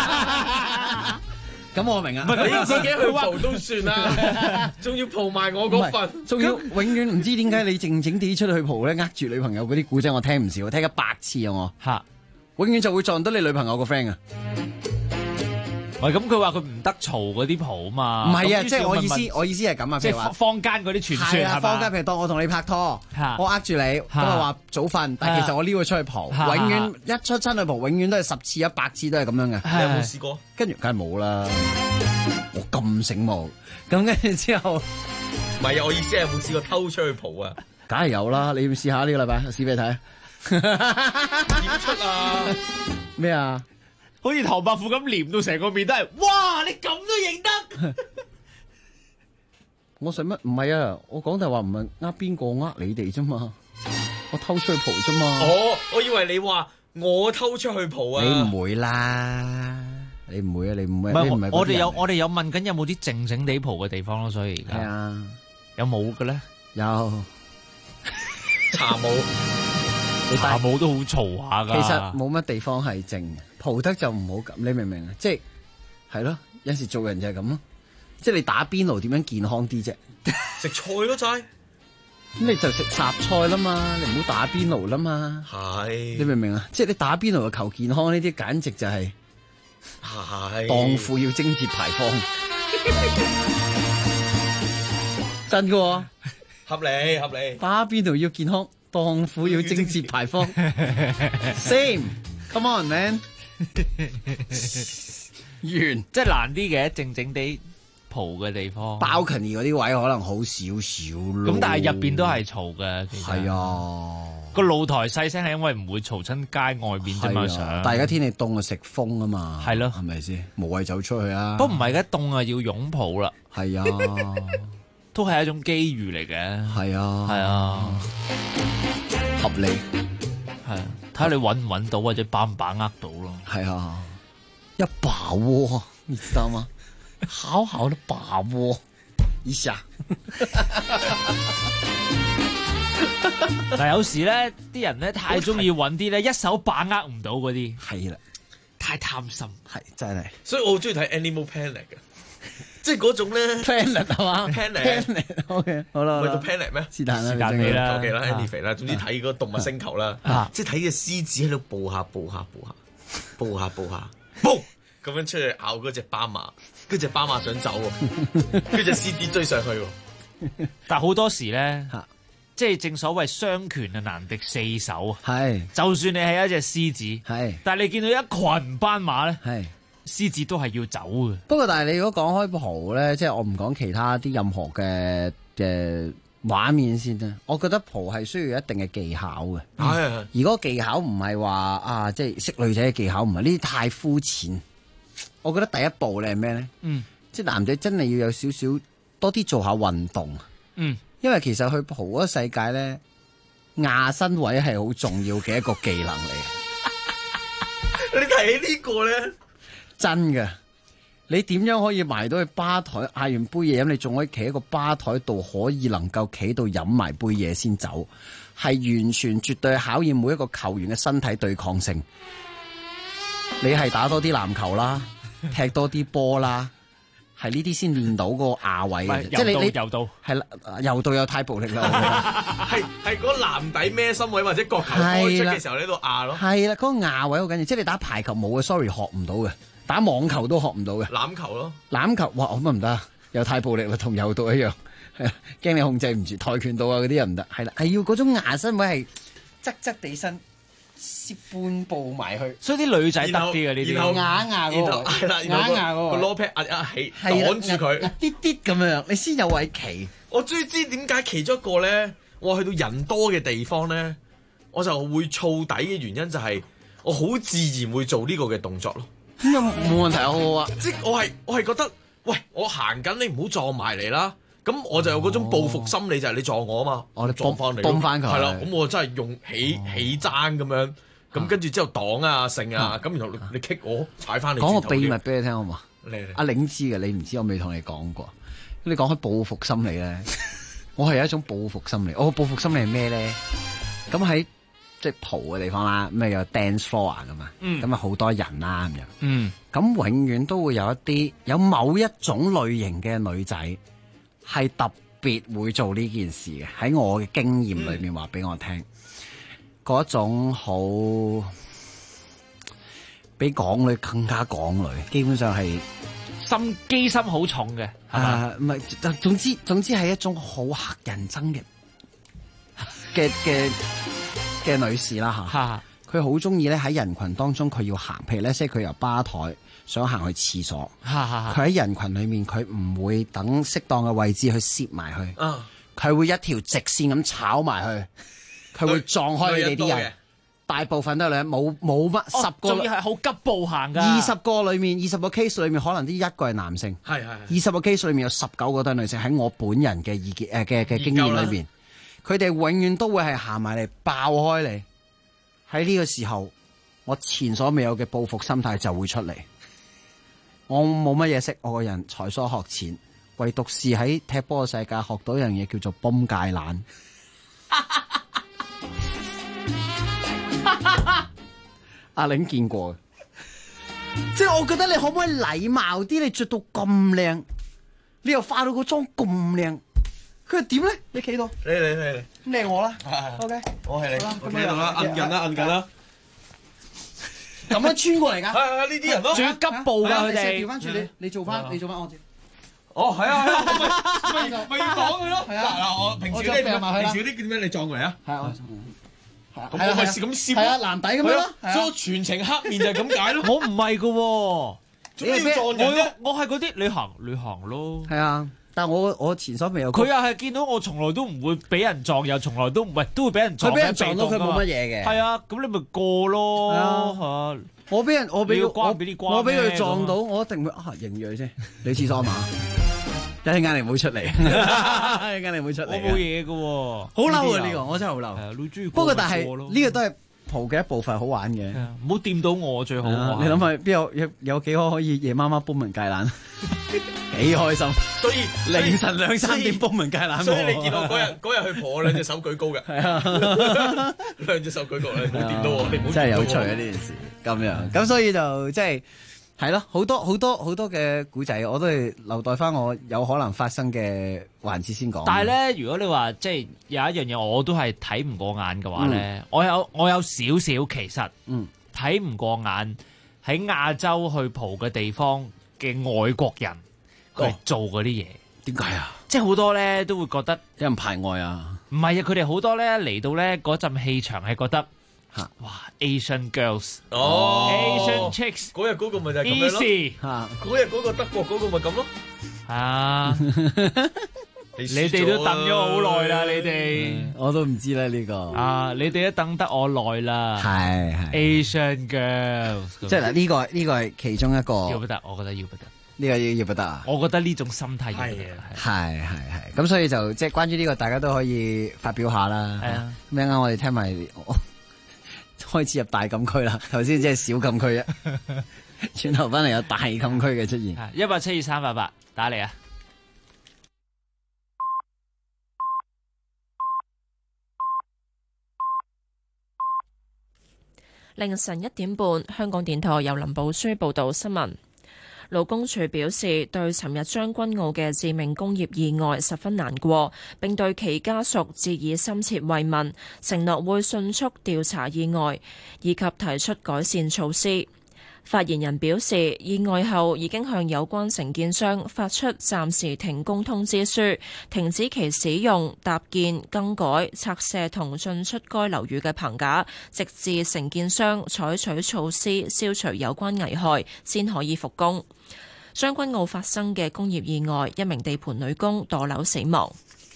咁我明啊， 唔係你自己去蒲都算啦，仲要蒲埋我嗰份， 仲要永遠唔知點解你靜靜地出去蒲咧，呃住女朋友嗰啲古仔我聽唔少，我聽咗100次啊我嚇， 永遠就會撞到你女朋友個 friend 啊！ 喂，咁佢話佢唔得嘈嗰啲蒲啊嘛， 唔係啊，即係我意思係咁啊， 即係坊間嗰啲傳說係嘛？ 坊間譬如當我同你拍拖，我呃住你，咁啊話早瞓，但係其實我撩佢出去蒲，永遠一出親去蒲，永遠都係10次100次都係咁樣嘅。 你有冇試過？ 跟住梗係冇啦，我咁醒目，咁跟住之後， 唔係啊，我意思係有冇試過偷出去蒲啊？ 梗係有啦，你要試下呢個禮拜，試俾你睇。 點出啊？ 咩啊？ 好似唐伯虎咁黏到成個面都係，哇！你咁都認得？ 我想乜？唔係啊，我講大話唔係呃邊個呃你哋啫嘛。 我偷出去蒲啫嘛。 哦，我以為你話我偷出去蒲啊。 你唔會啦，你唔會啊，你唔會。 唔係你唔係我哋有嗰啲人嚟我哋有問緊有冇啲靜靜地蒲嘅地方咯，所以而家係啊， 有冇嘅咧？ 有茶舞， 茶舞都好嘈下㗎。 其實冇乜地方係靜嘅，蒲得就唔好咁，你明唔明啊？即係咯，有時做人就係咁咯。即係你打邊爐點樣健康啲啫？ 食菜咯，仔。 咁你就食雜菜啦嘛，你唔好打邊爐啦嘛。 係。 你明唔明啊？即係你打邊爐就求健康呢啲，簡直就係蕩婦要貞節牌坊。真嘅喎。 合理合理。 打邊爐要健康，蕩婦要貞節牌坊。Same，come on man。完， 即係難啲嘅，靜靜地蒲嘅地方。 balcony 嗰啲位可能好少少咯。 咁但係入邊都係嘈嘅，其實係啊。 個露台細聲係因為唔會嘈親街外邊啫嘛，想。 但係而家天氣凍啊，食風啊嘛。 係咯， 係咪先？無謂走出去啊。 都唔係嘅，凍啊要擁抱啦。 係啊， 都係一種機遇嚟嘅。 係啊， 係啊， 合理。 係啊，睇下你揾唔揾到或者把唔把握到咯。 係啊。要把握，你知道嗎？好好的把握一下。 嗱，有時咧，啲人咧太中意揾啲咧一手把握唔到嗰啲， 係啦， 太貪心， 係真係。 所以我好中意睇 Animal Planet 嘅，即係嗰種咧 Planet 係嘛 ？Planet，OK， 好啦， 唔係叫 Planet 咩？ 是但啦， 是但你啦，OK 啦啊 ，Anyway 啦，總之睇嗰個動物星球啦，即係睇隻獅子喺度步下步下步下步下步下。嘣咁樣出去咬嗰隻斑馬，跟住隻斑馬想走喎，跟住隻獅子追上去喎。 但係好多時咧，即係正所謂雙拳啊難敵四手啊。 係， 就算你係一隻獅子， 係， 但係你見到一群斑馬咧， 係， 獅子都係要走嘅。 不過但係你如果講開蒲咧，即係我唔講其他啲任何嘅畫面先啦。我覺得蒲係需要一定嘅技巧嘅。而嗰個技巧唔係話啊，即係識女仔嘅技巧，唔係呢啲太膚淺。我覺得第一步咧係咩咧？即係男仔真係要有少少多啲做下運動。因為其實去蒲嗰個世界咧，壓身位係好重要嘅一個技能嚟嘅。 你提起呢個咧， 真嘅。你點樣可以埋到去吧台嗌完杯嘢飲，你仲可以企喺個吧台度，可以能夠企到飲埋杯嘢先走，係完全絕對考驗每一個球員嘅身體對抗性。你係打多啲籃球啦，踢多啲波啦，係呢啲先練到嗰個亞位嘅。即係你柔道係啦，柔道又太暴力啦。 係嗰籃底孭心位或者角球開出嘅時候，你喺度壓咯。 係啦，嗰個亞位好緊要。即係你打排球冇嘅 ，sorry 學唔到嘅。打網球都學唔到嘅， 欖球咯， 欖球哇咁啊唔得，又太暴力啦，同柔道一樣，驚你控制唔住。跆拳道啊嗰啲又唔得，係啦，係要嗰種壓身位係側側地身，攝半步埋去， 所以啲女仔得啲嘅呢啲， 壓嗰個， 係啦， 壓嗰個 low pad 壓起，擋住佢， 啲啲咁樣，你先有位企。 我終於知點解其中一個咧，我去到人多嘅地方咧，我就會燥底嘅原因就係我好自然會做呢個嘅動作咯。 咁又冇問題啊！ 即係我係覺得，喂，我行緊，你唔好撞埋嚟啦。咁我就有嗰種報復心理，就係你撞我啊嘛，我撞翻你， 幫翻佢。係啦，咁我真係用起踭咁樣，咁跟住之後擋啊剩啊，咁然後你kick我踩翻你。 講個秘密俾你聽好嘛？ 嚟阿玲知嘅，你唔知我未同你講過。你講開報復心理咧，我係有一種報復心理。我個報復心理係咩咧？咁喺即係蒲嘅地方啦，咁有 dance floor 噶嘛，咁啊好多人啦咁樣，咁永遠都會有某一種類型嘅女仔係特別會做呢件事嘅。喺我嘅經驗裏面話俾我聽，嗰種好比港女更加港女，基本上係機心好重嘅，係嘛？ 唔係，總之係一種好乞人憎嘅女士啦吓，佢好中意咧喺人群當中佢要行，譬如咧即係佢由吧台想行去廁所，佢喺人群裏面佢唔會等適當嘅位置去攝埋去，佢會一條直線咁炒埋去，佢會撞開你哋啲人，大部分都係女人，冇乜10個， 仲要係好急步行噶。 20個裏面20個 case 裏面可能啲一個係男性，係20個 case 裏面有19個都係女性。喺我本人嘅意見嘅經驗裏面。 佢哋永遠都會係行埋嚟爆開你。喺呢個時候，我前所未有嘅報復心態就會出嚟。我冇乜嘢識，我個人才疏學淺，唯獨是喺踢波嘅世界學到一樣嘢叫做泵界懶。阿玲見過嘅，即係我覺得你可唔可以禮貌啲？你着到咁靚，你又化到個妝咁靚，佢話點咧？你企度， 你咁靚我啦，OK， 我係你，我企喺度啦，摁緊啦。 咁樣穿過嚟㗎， 係呢啲人咯， 仲要急步㗎佢哋。 調翻轉你做翻我知。 哦，係啊，咪要講佢咯。嗱，我平時啲叫咩？你撞嚟啊？ 係啊， 咁我咪咁攝咯。 係啊，藍底咁樣咯。 所以我全程黑面就係咁解咯。 我唔係㗎喎， 做咩要撞人啫？ 我係嗰啲你行咯。 係啊。但係我前所未有， 佢又係見到我從來都唔會俾人撞，又從來都唔係都會俾人撞。 佢俾人撞到佢冇乜嘢嘅。 係啊，咁你咪過咯。 係我俾佢撞到，我一定會認佢先。你廁所嘛？一陣間你唔好出嚟，一陣間你唔好出嚟。 我冇嘢㗎喎， 好嬲啊！呢個我真係好嬲。不過但係呢個都係蒲嘅一部分，好玩嘅。 唔好掂到我最好。 你諗下邊有幾可以夜媽媽煲文芥蘭？幾開心， 所以凌晨2-3點煲文芥蘭。 所以你見我嗰日去蒲，我兩隻手舉高嘅。係啊，兩隻手舉高，你唔好掂到我，你唔好。 真係有趣啊！呢件事咁樣，咁所以就即係咯，好多嘅古仔，我都係留待翻我有可能發生嘅環節先講。 但係咧，如果你話即係有一樣嘢，我都係睇唔過眼嘅話咧，我有少少其實睇唔過眼喺亞洲去蒲嘅地方嘅外國人。佢做嗰啲嘢， 點解啊？ 即係好多咧都會覺得有人排外啊？ 唔係啊，佢哋好多咧嚟到咧嗰陣氣場係覺得哇 Asian girls， Asian chicks， 嗰日嗰個咪就係咁樣咯。嗰日嗰個德國嗰個咪咁咯。 啊，你哋都等咗好耐啦，你哋我都唔知啦呢個。 啊，你哋都等得我耐啦。 係 Asian girls， 即係嗱呢個係其中一個。 要不得，我覺得要不得。 呢個要不得啊！ 我覺得呢種心態要不得。 係咁，所以就即係關於呢個，大家都可以發表下啦。係啊，咁啱我哋聽埋，開始入大禁區啦。頭先即係小禁區啫，轉頭翻嚟有大禁區嘅出現。 172-388打嚟啊！ 凌晨1點半，香港電台由林寶書報道新聞。勞工處表示，對尋日將軍澳嘅致命工業意外十分難過，並對其家屬致以深切慰問，承諾會迅速調查意外，以及提出改善措施。發言人表示，意外後已經向有關承建商發出暫時停工通知書，停止其使用、搭建、更改、拆卸同進出該樓宇嘅棚架，直至承建商採取措施消除有關危害，先可以復工。將軍澳發生嘅工業意外，一名地盤女工墮樓死亡。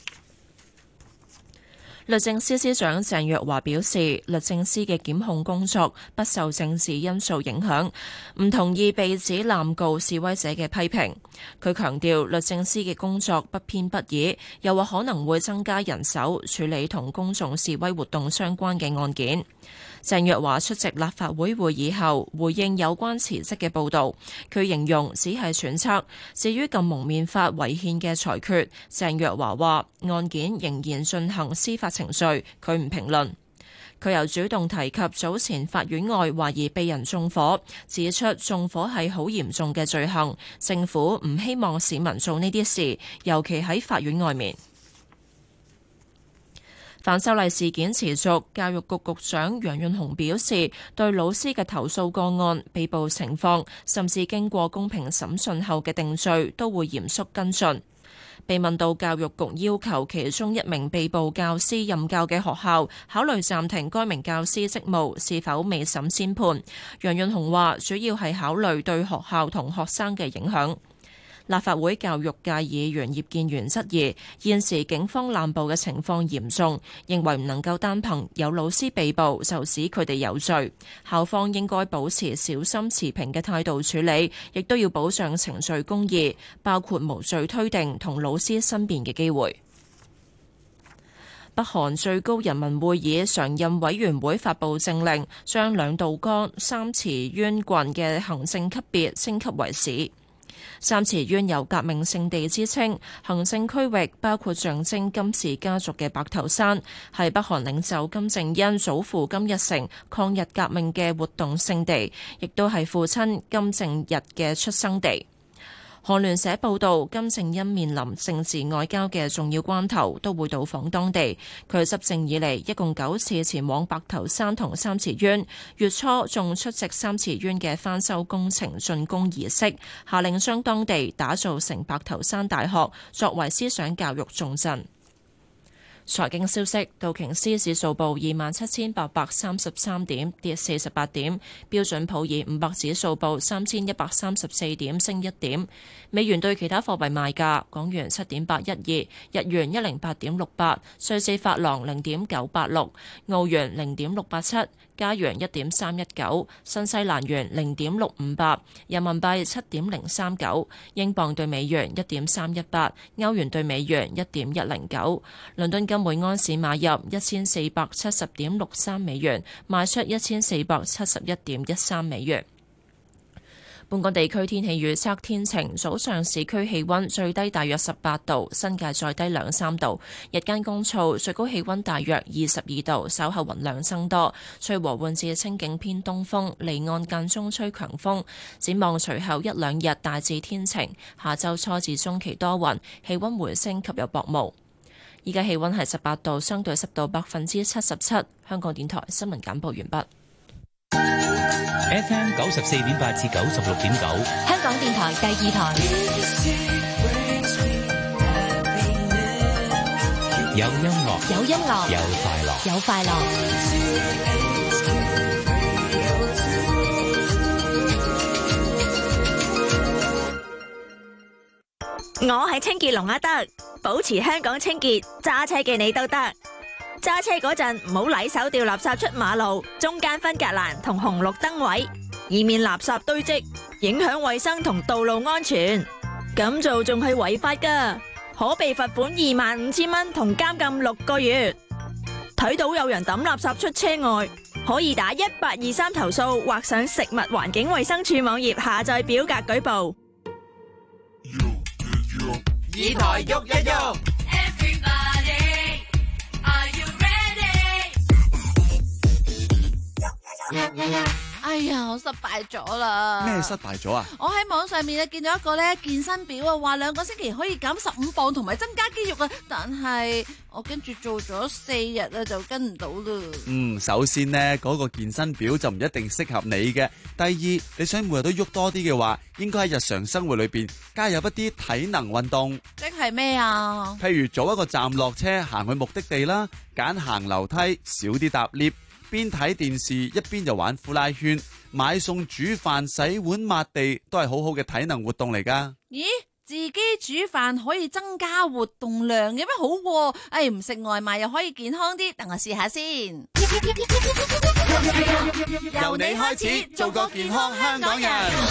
律政司司長鄭若驊表示，律政司嘅檢控工作不受政治因素影響，唔同意被指濫告示威者嘅批評。佢強調律政司嘅工作不偏不倚，又話可能會增加人手處理同公眾示威活動相關嘅案件。鄭若驊出席立法會會議後，回應有關辭職嘅報導，佢形容只係揣測。至於禁蒙面法違憲嘅裁決，鄭若驊話案件仍然進行司法程序，佢唔評論。佢又主動提及早前法院外懷疑被人縱火，指出縱火係好嚴重嘅罪行，政府唔希望市民做呢啲事，尤其喺法院外面。反修例事件持續，教育局局長楊潤雄表示，對老師嘅投訴個案、被捕情況，甚至經過公平審訊後嘅定罪，都會嚴肅跟進。被問到教育局要求其中一名被捕教師任教嘅學校考慮暫停該名教師職務，是否未審先判，楊潤雄話主要係考慮對學校同學生嘅影響。立法會教育界議員葉建源質疑，現時警方濫捕嘅情況嚴重，認為唔能夠單憑有老師被捕就使佢哋有罪，校方應該保持小心持平嘅態度處理，亦都要保障程序公義，包括無罪推定同老師申辯嘅機會。 北韓最高人民會議常任委員會發布政令，將兩道崗三池縣郡嘅行政級別升級為市。三池縣有革命聖地之稱，行政區域包括象徵金氏家族嘅白頭山，係北韓領袖金正恩祖父金日成抗日革命嘅活動聖地，亦都係父親金正日嘅出生地。韓聯社報道，金正恩面臨政治外交嘅重要關頭，都會到訪當地。佢執政以嚟，一共9次前往白頭山同三池縣，月初仲出席三池縣嘅翻修工程竣工儀式，下令將當地打造成白頭山大學，作為思想教育重鎮。財經消息，道瓊斯指數報27,833點，跌48點；標準普爾500指數報3,134點，升1點。美元對其他貨幣賣價：港元7.812，日元108.68，瑞士法郎0.986，澳元0.687，加元1.319，新西蘭元0.658，人民幣7.039，英鎊對美元1.318，歐元對美元1.109。倫敦金每安士買入1470.63美元，賣出1471.13美元。本港地區天氣預測天晴，早上市區氣溫最低大約18度，新界再低2-3度，日間乾燥，最高氣溫大約22度，稍後雲量增多，吹和緩至清勁偏東風，離岸間中吹強風。展望隨後1-2日大致天晴，下週初至中期多雲，氣溫回升及有薄霧。依家氣溫係18度，相對濕度77%。香港電台新聞簡報完畢。 FM 94.8至96.9， 香港電台第2台。 有音樂， 有音樂， 有快樂， 有快樂。 我係清潔龍阿德，保持香港清潔，揸車嘅你都得。揸車嗰陣唔好禮手掉垃圾出馬路，中間分隔欄同紅綠燈位，以免垃圾堆積，影響衛生同道路安全。咁做仲係違法㗎，可被罰款25,000蚊同監禁6個月。睇到有人抌垃圾出車外，可以打1823投訴，或上食物環境衛生署網頁下載表格舉報。 議台喐一喐。 哎呀，我失敗咗啦！ 咩失敗咗啊？ 我喺網上面見到一個咧健身表啊，話2個星期可以減15磅同埋增加肌肉啊，但係我跟住做咗4日啊，就跟唔到啦。 首先呢，嗰個健身表就唔一定適合你嘅。第二，你想每日都喐多啲嘅話，應該喺日常生活裏邊加入一啲體能運動。 即係咩啊？ 譬如早一個站落車行去目的地啦，揀行樓梯，少啲搭 lift。邊睇電視一邊就玩呼啦圈，買餸煮飯洗碗抹地都係好好嘅體能活動嚟㗎。 咦，自己煮飯可以增加活動量，有咩好喎？唔食外賣又可以健康啲，等我試下先。 由你開始，做個健康香港人。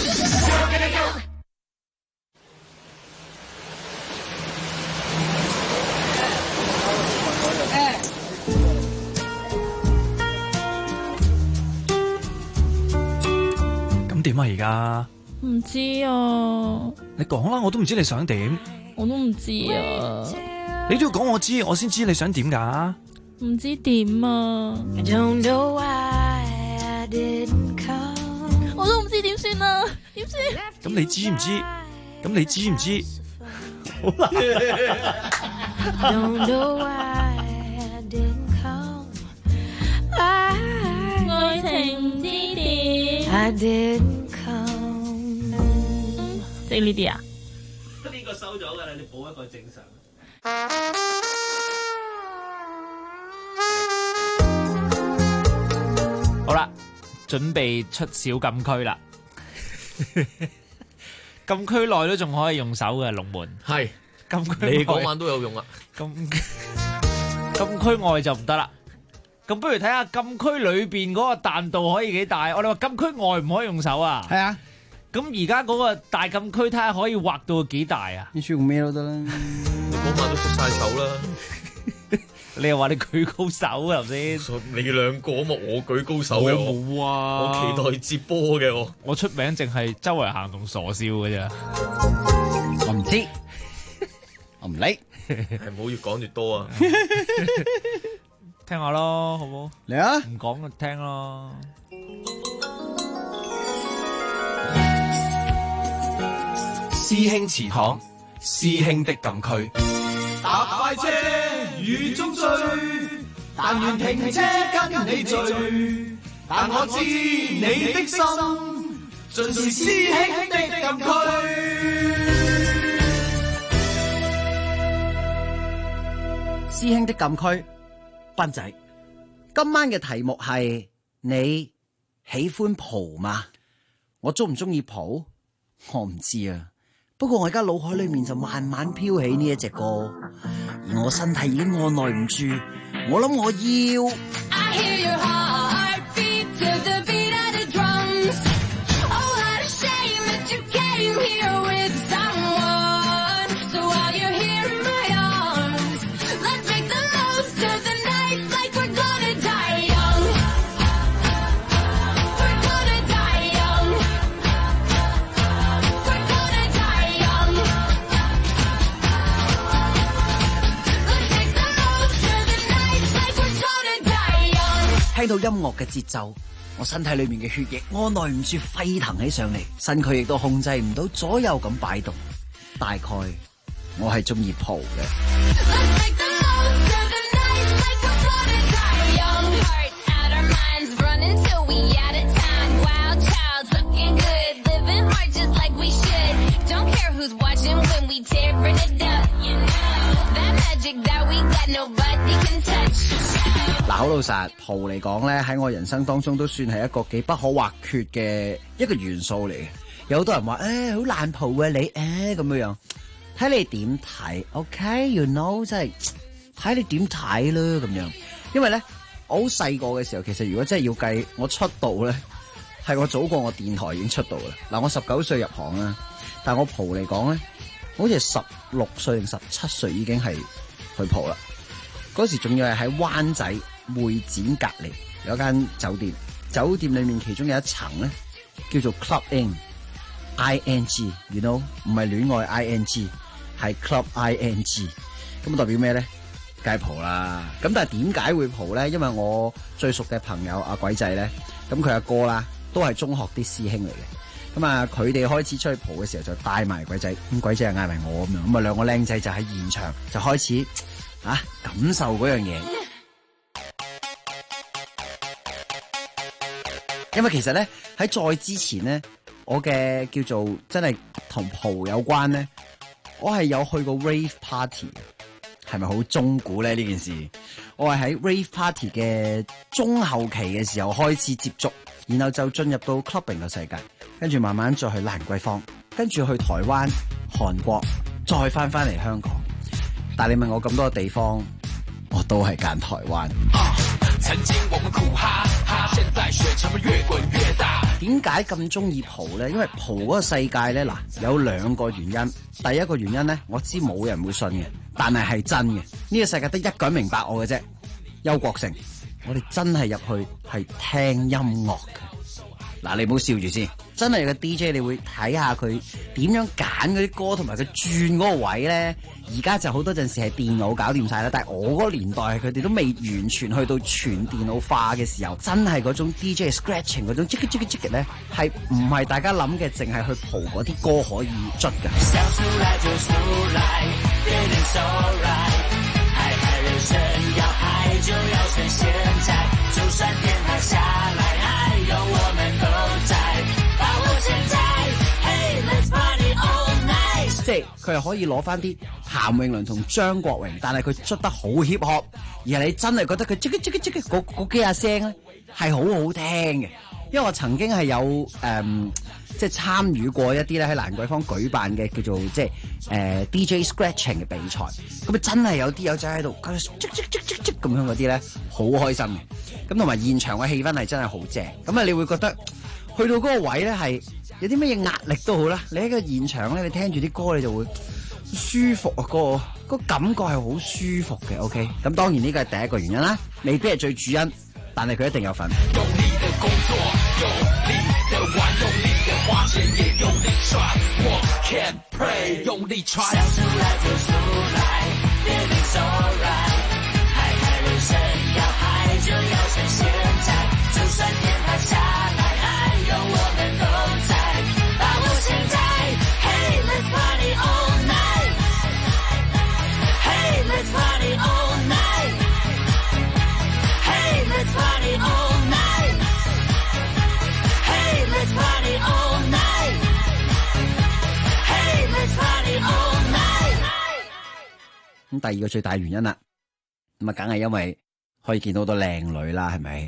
點啊而家？ 唔知啊。 你講啦，我都唔知你想點。 我都唔知啊。 你都要講我知，我先知你想點噶。 唔知點啊。我都唔知點算啊，點算？ 咁你知唔知？咁你知唔知？好啦。 愛情唔知點。即係呢啲啊？ 呢個收咗噶啦，你補一個正常。好啦，準備出小禁區啦。禁區內都仲可以用手嘅龍門。係禁區內， 你嗰晚都有用啊。禁區外就唔得啦。咁不如睇下禁區裏邊嗰個彈道可以幾大？我哋話禁區外唔可以用手啊。係啊。咁而家嗰個大禁區睇下可以畫到幾大啊？ 你用咩都得啦。 你嗰晚都出晒手啦。 你又話你舉高手啊頭先？ 你兩個啊嘛，我舉高手嘅， 我冇啊！ 我期待接波嘅我出名淨係周圍行同傻笑嘅咋。 我唔知，我唔理， 係唔好越講越多啊！ 聽下咯，好唔好？ 嚟啊！ 唔講就聽咯。 師兄祠堂，師兄的禁區。 搭快車雨中追，但願停車跟你聚。但我知你的心，盡是師兄的禁區。 師兄的禁區，斌仔，今晚嘅題目係你喜歡蒲嗎？我中唔中意蒲？我唔知啊。不過我而家腦海裏面就慢慢飄起呢一隻歌，而我身體已經按捺唔住，我諗我要。聽到音樂嘅節奏，我身體裏面嘅血液按捺唔住沸騰起上嚟，身軀亦都控制唔到左右咁擺動。大概我係中意蒲嘅。嗱，好老實，蒲嚟講咧，喺我人生當中都算係一個幾不可或缺嘅一個元素嚟嘅。有好多人話好爛蒲啊你咁樣，睇你點睇 ？OK，you know， 即係睇你點睇啦咁樣。因為咧，我好細個嘅時候，其實如果真係要計我出道咧，係我早過我電台已經出道啦。嗱，我19歲入行啦，但我蒲嚟講咧，好似係16歲定17歲已經係去蒲啦。嗰時仲要係喺灣仔會展隔離有間酒店，酒店裏面其中有一層咧叫做 Club ING，you know， 唔係戀愛 ING， 係 Club ING， 咁代表咩咧？梗係蒲啦。咁但係點解會蒲咧？因為我最熟嘅朋友阿鬼仔咧，咁佢阿哥啦，都係中學啲師兄嚟嘅。咁啊，佢哋開始出去蒲嘅時候就帶埋鬼仔，咁鬼仔又嗌埋我咁樣，咁啊兩個靚仔就喺現場就開始感受嗰樣嘢。因為其實咧喺再之前咧，我嘅叫做真係同蒲有關咧，我係有去過 rave party， 係咪好中古咧呢件事？我係喺 rave party 嘅中後期嘅時候開始接觸，然後就進入到 clubbing 嘅世界，跟住慢慢再去蘭桂坊，跟住去台灣、韓國，再翻嚟香港。但你問我咁多地方，我都係揀台灣。曾經我們苦哈哈，現在雪球越滾越大。點解咁中意蒲咧？因為蒲嗰個世界咧，嗱有兩個原因。第一個原因咧，我知冇人會信嘅，但係真嘅。呢個世界得一個人明白我嘅啫，邱國成。我哋真係入去係聽音樂嘅。嗱，你唔好笑住先，真係有個 DJ， 你會睇下佢點樣揀嗰啲歌，同埋佢轉嗰個位咧。而家就好多陣時係電腦搞掂晒啦，但係我嗰個年代佢哋都未完全去到全電腦化嘅時候，真係嗰種 DJ scratching 嗰種積嘅咧，係唔係大家諗嘅淨係去蒲嗰啲歌可以捽㗎？想出來就出來 feeling so right， 愛人生要愛就要趁現在，就算天塌下來，愛有我們都在，把握現在 Hey let's party all night。 即係佢係可以攞翻啲譚詠麟同張國榮，但係佢捽得好 hip hop， 而係你真係覺得佢即嗰幾下聲咧係好好聽嘅。因為我曾經係有即係參與過一啲咧喺蘭桂坊舉辦嘅叫做即係DJ scratching 嘅比賽，咁啊真係有啲友仔喺度佢咁樣嗰啲咧好開心嘅，咁同埋現場嘅氣氛係真係好正，咁啊你會覺得去到嗰個位咧係有啲乜嘢壓力都好啦，你喺個現場咧你聽住啲歌你就會舒服啊，個感覺係好舒服嘅。OK， 咁當然呢個係第一個原因啦，未必係最主因，但係佢一定有份。用力的工作，用力的玩，用力的花錢，也用力賺。我 can pray， 用力傳。想出來就出來 ，feeling so right， 海海人生要嗨就要趁現在，就算天塌下來，還有我們都在，把握現在。Hey let's party all night， Hey let's party all night， Hey let's party all night， Hey let's party all night， Hey let's party all night。咁第二個最大原因啦，咁啊梗係因為可以見到好多靚女啦，係咪？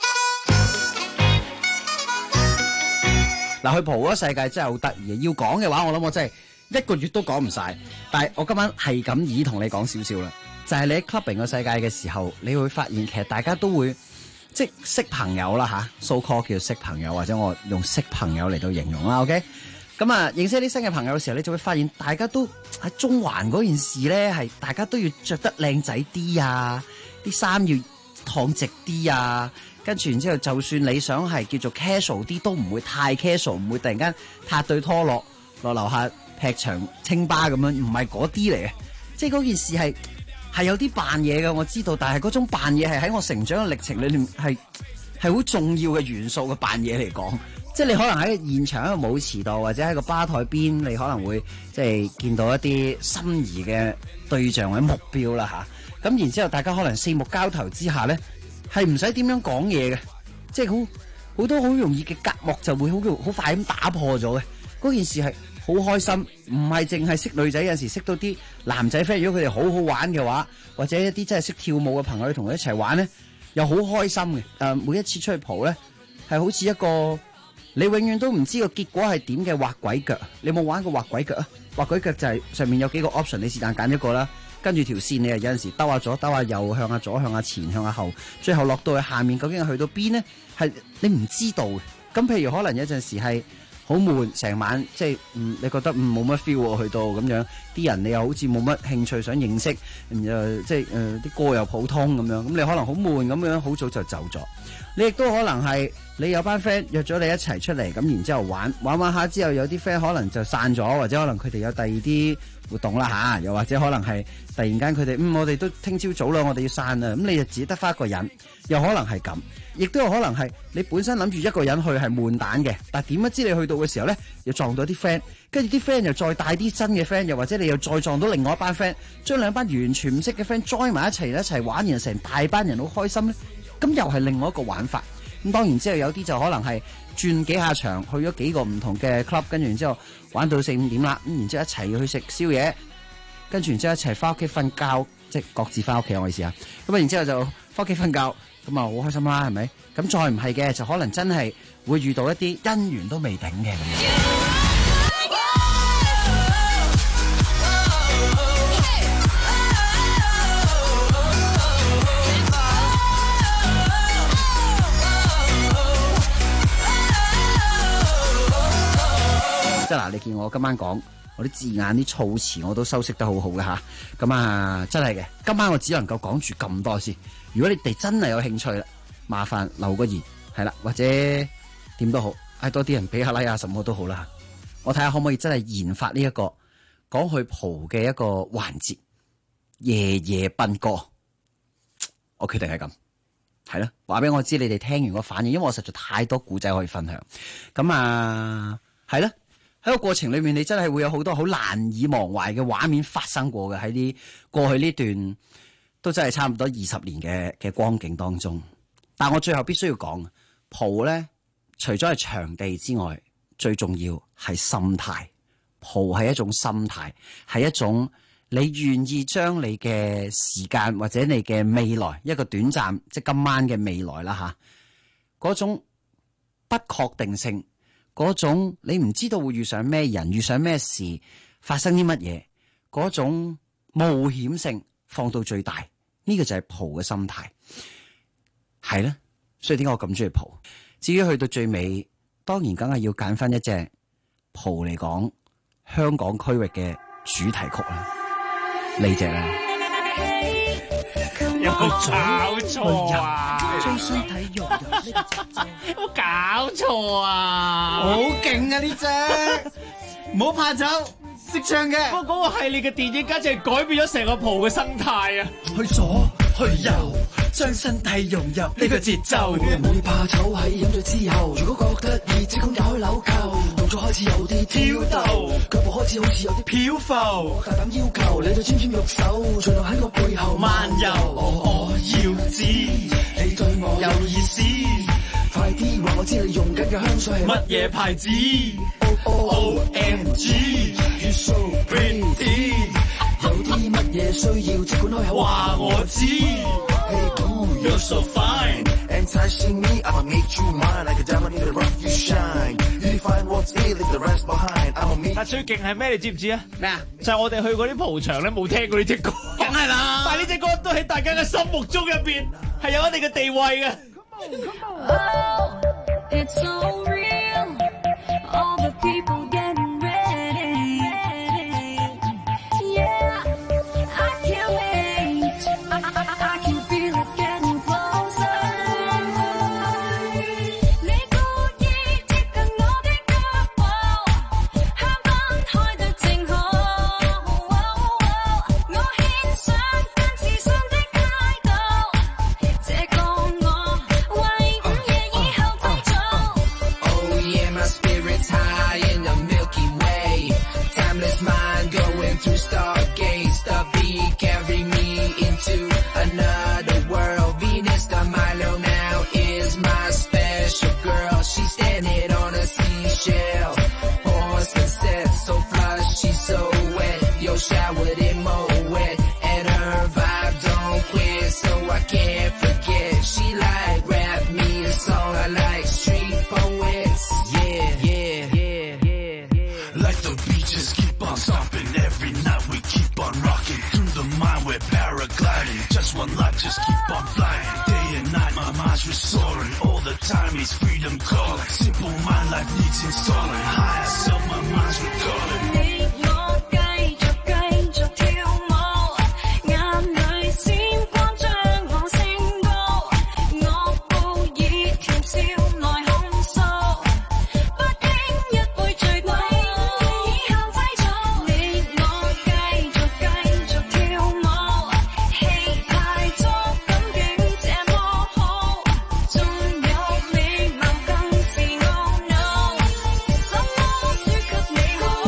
嗱，去蒲嗰個世界真係好得意，要講嘅話，我諗我真係一個月都講唔晒。但係我今晚係咁意同你講少少啦，就係你喺 clubbing 個世界嘅時候，你會發現其實大家都會即係識朋友啦吓 ，so call 叫識朋友，或者我用識朋友嚟到形容啦。OK， 咁啊認識啲新嘅朋友嘅時候，你就會發現大家都喺中環嗰件事咧，係大家都要着得靚仔啲啊，啲衫要燙直啲啊。跟住然之後，就算你想係叫做 casual 啲，都唔會太 casual， 唔會突然間撻對拖落樓下劈場清吧咁樣，唔係嗰啲嚟嘅。即係嗰件事係有啲扮嘢嘅，我知道，但係嗰種扮嘢係喺我成長嘅歷程裏面係好重要嘅元素嘅扮嘢嚟講。即係你可能喺現場喺個舞池度，或者喺個吧台邊，你可能會即係見到一啲心儀嘅對象或者目標啦吓。咁然之後，大家可能四目交投之下咧，係唔使點樣講嘢嘅，即係好多好容易嘅隔膜就會好快咁打破咗嘅。嗰件事係好開心，唔係淨係識女仔，有陣時識到啲男仔 friend，如果佢哋好好玩嘅話，或者一啲真係識跳舞嘅朋友同佢一齊玩咧，又好開心嘅。每一次出去蒲咧，係好似一個你永遠都唔知個結果係點嘅畫鬼腳。你有冇玩過畫鬼腳啊？畫鬼腳就係上面有幾個 option， 你是但揀一個啦。跟住條線，你有陣時兜下左，兜下右，向下左，向下前，向下後，最後落到去下面，究竟係去到邊呢？係你唔知道嘅。咁譬如可能有陣時係好悶，成晚即係你覺得冇乜 feel 喎，去到咁樣，啲人你又好似冇乜興趣想認識，即係啲歌又普通咁樣，咁你可能好悶咁樣，好早就走咗。你亦都可能係你有班 friend 約咗你一齊出嚟，咁然之後玩下之後，有啲 friend 可能就散咗，或者可能佢哋有第二啲活動啦吓，又或者可能係突然間佢哋我哋都聽朝早啦，我哋要散啦，咁你就只得翻一個人，又可能係咁，亦都有可能係你本身諗住一個人去係悶蛋嘅，但點不知你去到嘅時候咧，又撞到啲 friend， 跟住啲 friend 又再帶啲新嘅 friend， 又或者你又再撞到另外一班 friend， 將兩班完全唔識嘅 friend join 埋一齊玩，然後成大班人好開心咧，咁又係另外一個玩法。咁當然之後有啲就可能係轉幾下場，去咗幾個唔同嘅 club， 跟住然之後玩到4-5點啦，咁然之後一齊去食宵夜，跟住然之後一齊翻屋企瞓覺，即係各自翻屋企我意思啊。咁啊然之後就翻屋企瞓覺，咁啊好開心啦，係咪？咁再唔係嘅，就可能真係會遇到一啲姻緣都未定嘅咁樣。即係嗱，你見我今晚講我啲字眼、啲措辭，我都修飾得好好嘅吓。咁啊，真係嘅，今晚我只能夠講住咁多先。如果你哋真係有興趣啦，麻煩留個言係啦，或者點都好，嗌多啲人俾下 like 啊，什麼都好啦。我睇下可唔可以真係研發呢一個講去蒲嘅一個環節，夜夜奔歌。我決定係咁，係啦，話俾我知你哋聽完個反應，因為我實在太多故仔可以分享。咁啊，係啦。喺個過程裏面，你真係會有好多好難以忘懷嘅畫面發生過嘅，喺啲過去呢段都真係差唔多20年嘅光景當中。但我最後必須要講，蒲咧除咗係場地之外，最重要係心態。蒲係一種心態，係一種你願意將你嘅時間或者你嘅未來一個短暫，即係今晚嘅未來啦吓，嗰種不確定性。嗰種你唔知道會遇上咩人，遇上咩事，發生啲乜嘢，嗰種冒險性放到最大，呢個就係蒲嘅心態，係咧。所以點解我咁中意蒲？至於去到最尾，當然梗係要揀翻一隻蒲嚟講香港區域嘅主題曲啦，呢隻啦。 有冇搞錯啊？ 將身體融入呢個節奏， 有冇搞錯啊？ 好勁啊！呢隻，唔好怕醜，識唱嘅。 不過嗰個系列嘅電影簡直係改變咗成個蒲嘅生態啊！ 去左去右，將身體融入呢個節奏。唔會怕醜喺飲醉之後，如果覺得熱，即管解開紐扣，動作開始有啲挑逗，腳步開始好似有啲漂浮。大膽要求你對纖纖玉手，盡量喺我背後漫遊。我要知你對我有意思，快啲話我知你用緊嘅香水係乜嘢牌子。OMG You so pretty， 有啲乜嘢需要即管開口話我知。Hey boo you're so fine and touching me I'ma make you mine like a diamond in the rough you shine You define what's it leave the rest behind I'ma meet。 但最勁係咩？你知唔知啊？ 咩啊？ 就係我哋去嗰啲蒲場咧，冇聽過呢隻歌。 梗係啦， 但係呢隻歌都喺大家嘅心目中入邊係有一定嘅地位嘅。 It's so real, all the people getting ready. Yeah, I can't wait. I can feel it getting closer. 你故意接近我的腳步，香檳開得正好。我獻上更自信的態度，這個我為午夜以後製造。 Oh yeah, my spirit's high in the Milky Way. Timeless mind going through stargates. The beat carry me into another world. Venus de Milo now is my special girl. She's standing on a seashell. Born sunset, so flush, she's so wet. Yo, showered in Moet, and her vibe don't quit, so I can't forget. She like rap me a song, I like street poets. Like the beaches keep on stopping. Every night we keep on rocking. Through the mind we're paragliding. Just one life, just keep on flying. Day and night my mind's restoring. All the time is freedom calling. Simple mind life needs installing. Higher self my mind's recalling. 你我繼續跳舞，眼裏閃光將我升高，我故意甜笑來控訴，不輕一杯醉倒，以後製造。你我繼續跳舞，氣派作感境這麼好，仲有美貌更是懊惱，怎麼輸給你好？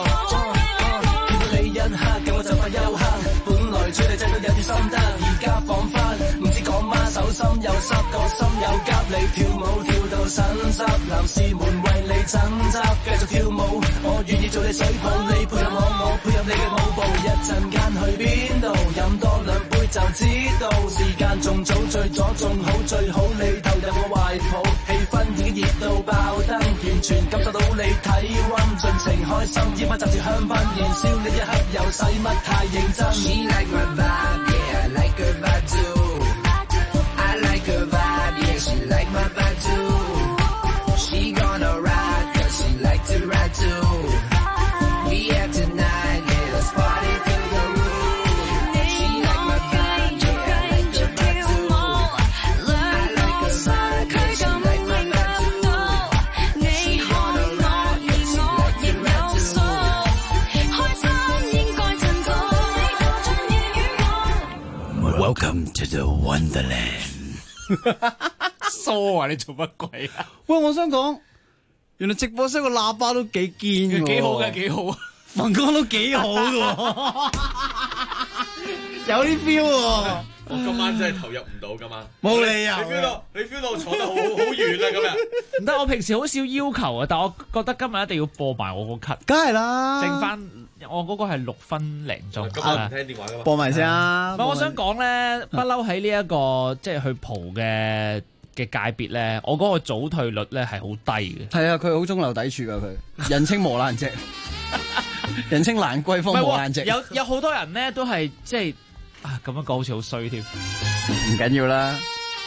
見到你一刻，咁我就快休克。本來追你真都有啲心得，而家彷彿唔知講乜，手心又濕，個心又急。你跳舞跳到腎濕，男士們為你爭執，繼續跳舞，我願意做你水泡，你配合我配合你嘅舞步。一陣間去邊度？飲多兩杯就知道，時間仲早，醉咗仲好，最好你投入我懷抱，氣氛已經熱到爆燈，完全感受到你體溫，盡情開心，煙花插住香檳，燃燒呢一刻又使乜太認真。She like my vibe, yeah, I like her vibe too. I like her vibe, yeah, she like my vibe too. She gonna ride, cause she like to ride too. We have tonight, yeah, let's party through the roof. She like my vibe, yeah, I like her vibe too. I like her vibe, yeah, she like my vibe too. She gonna ride, cause she like to ride too. 開心應該盡早，你個盡意與我。 Welcome to the Wonderland. 疏啊！你做乜鬼啊？ 喂，我想講，原來直播室個喇叭都幾堅喎， 幾好嘅，幾好啊！ 文哥都幾好嘅喎，有啲 feel 喎。 我今晚真係投入唔到，今晚冇理由。 你 feel 到我坐得好遠啊！今日唔得，我平時好少要求啊，但我覺得今日一定要播埋我個 cut， 梗係啦， 剩翻我嗰個係6分零鐘。 今晚唔聽電話噶嘛？ 播埋先啊！ 唔係，我想講咧，不嬲喺呢一個即係去蒲嘅界別咧，我嗰個早退率咧係好低嘅。 係啊，佢好中流砥柱噶佢，人稱磨爛隻，人稱蘭桂坊磨爛隻。 有好多人咧都係即係啊咁樣講好似好衰添。 唔緊要啦。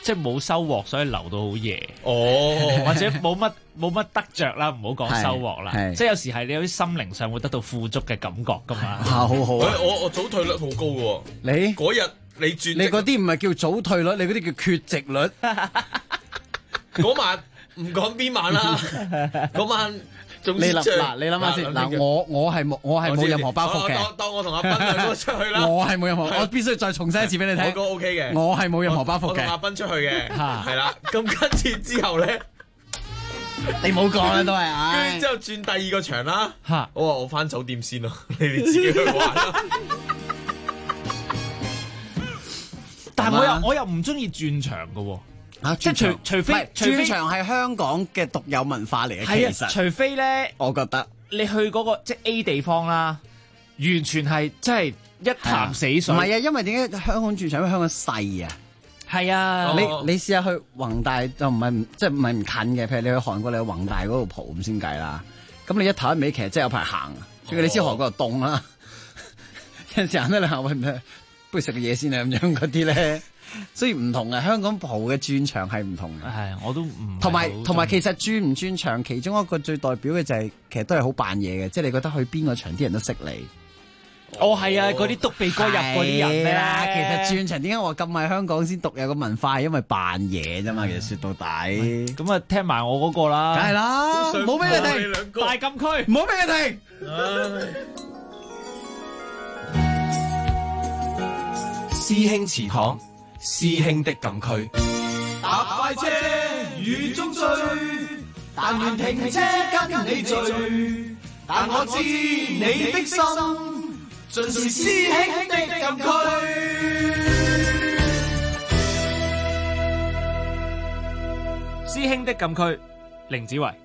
即係冇收穫，所以留到好夜。 哦， 或者冇乜得着啦，唔好講收穫啦。 係即係有時係你有啲心靈上會得到富足嘅感覺噶嘛。 好好啊！ 我早退率好高嘅喎。 你嗰日你轉， 你嗰啲唔係叫早退率，你嗰啲叫缺席率。 嗰晚唔講邊晚啦，嗰晚。 你諗下先嗱，我係冇任何包袱嘅。 當我同阿斌兩個出去啦。 我係冇任何，我必須再重申一次俾你聽。 我都 OK 嘅。 我係冇任何包袱嘅。 我同阿斌出去嘅，係啦。咁跟住之後咧， 你冇講啦，都係。 跟住之後轉第二個場啦。我話我翻酒店先咯，你哋自己去玩啦。 但係我又唔中意轉場嘅喎。即係除非轉場係香港嘅獨有文化嚟嘅，其實除非咧， 我覺得你去嗰個即係 A 地方啦，完全係即係一潭死水。 唔係啊，因為點解香港轉場？因為香港細啊。 係啊， 你試下去宏大就唔係即係唔係唔近嘅，譬如你去韓國，你去宏大嗰度蒲咁先計啦。咁你一頭一尾其實真係有排行，所以你知韓國又凍啦。有陣時行得兩下，不如食個嘢先啊咁樣嗰啲咧。所以唔同嘅，香港蒲嘅轉場係唔同嘅。 係，我都唔同埋其實轉唔轉場，其中一個最代表嘅就係其實都係好扮嘢嘅，即係你覺得去邊個場啲人都識你。 哦，係啊，嗰啲篤鼻哥入嗰啲人咧， 其實轉場點解我咁喺香港先獨有個文化，因為扮嘢啫嘛。其實說到底， 咁啊聽埋我嗰個啦， 梗係啦，唔好俾佢停， 大禁區， 唔好俾佢停。 師兄祠堂。師兄的禁區， 搭快車雨中追，但願停車跟你聚，但我知你的心盡是師兄的禁區。 師兄的禁區，凌子維。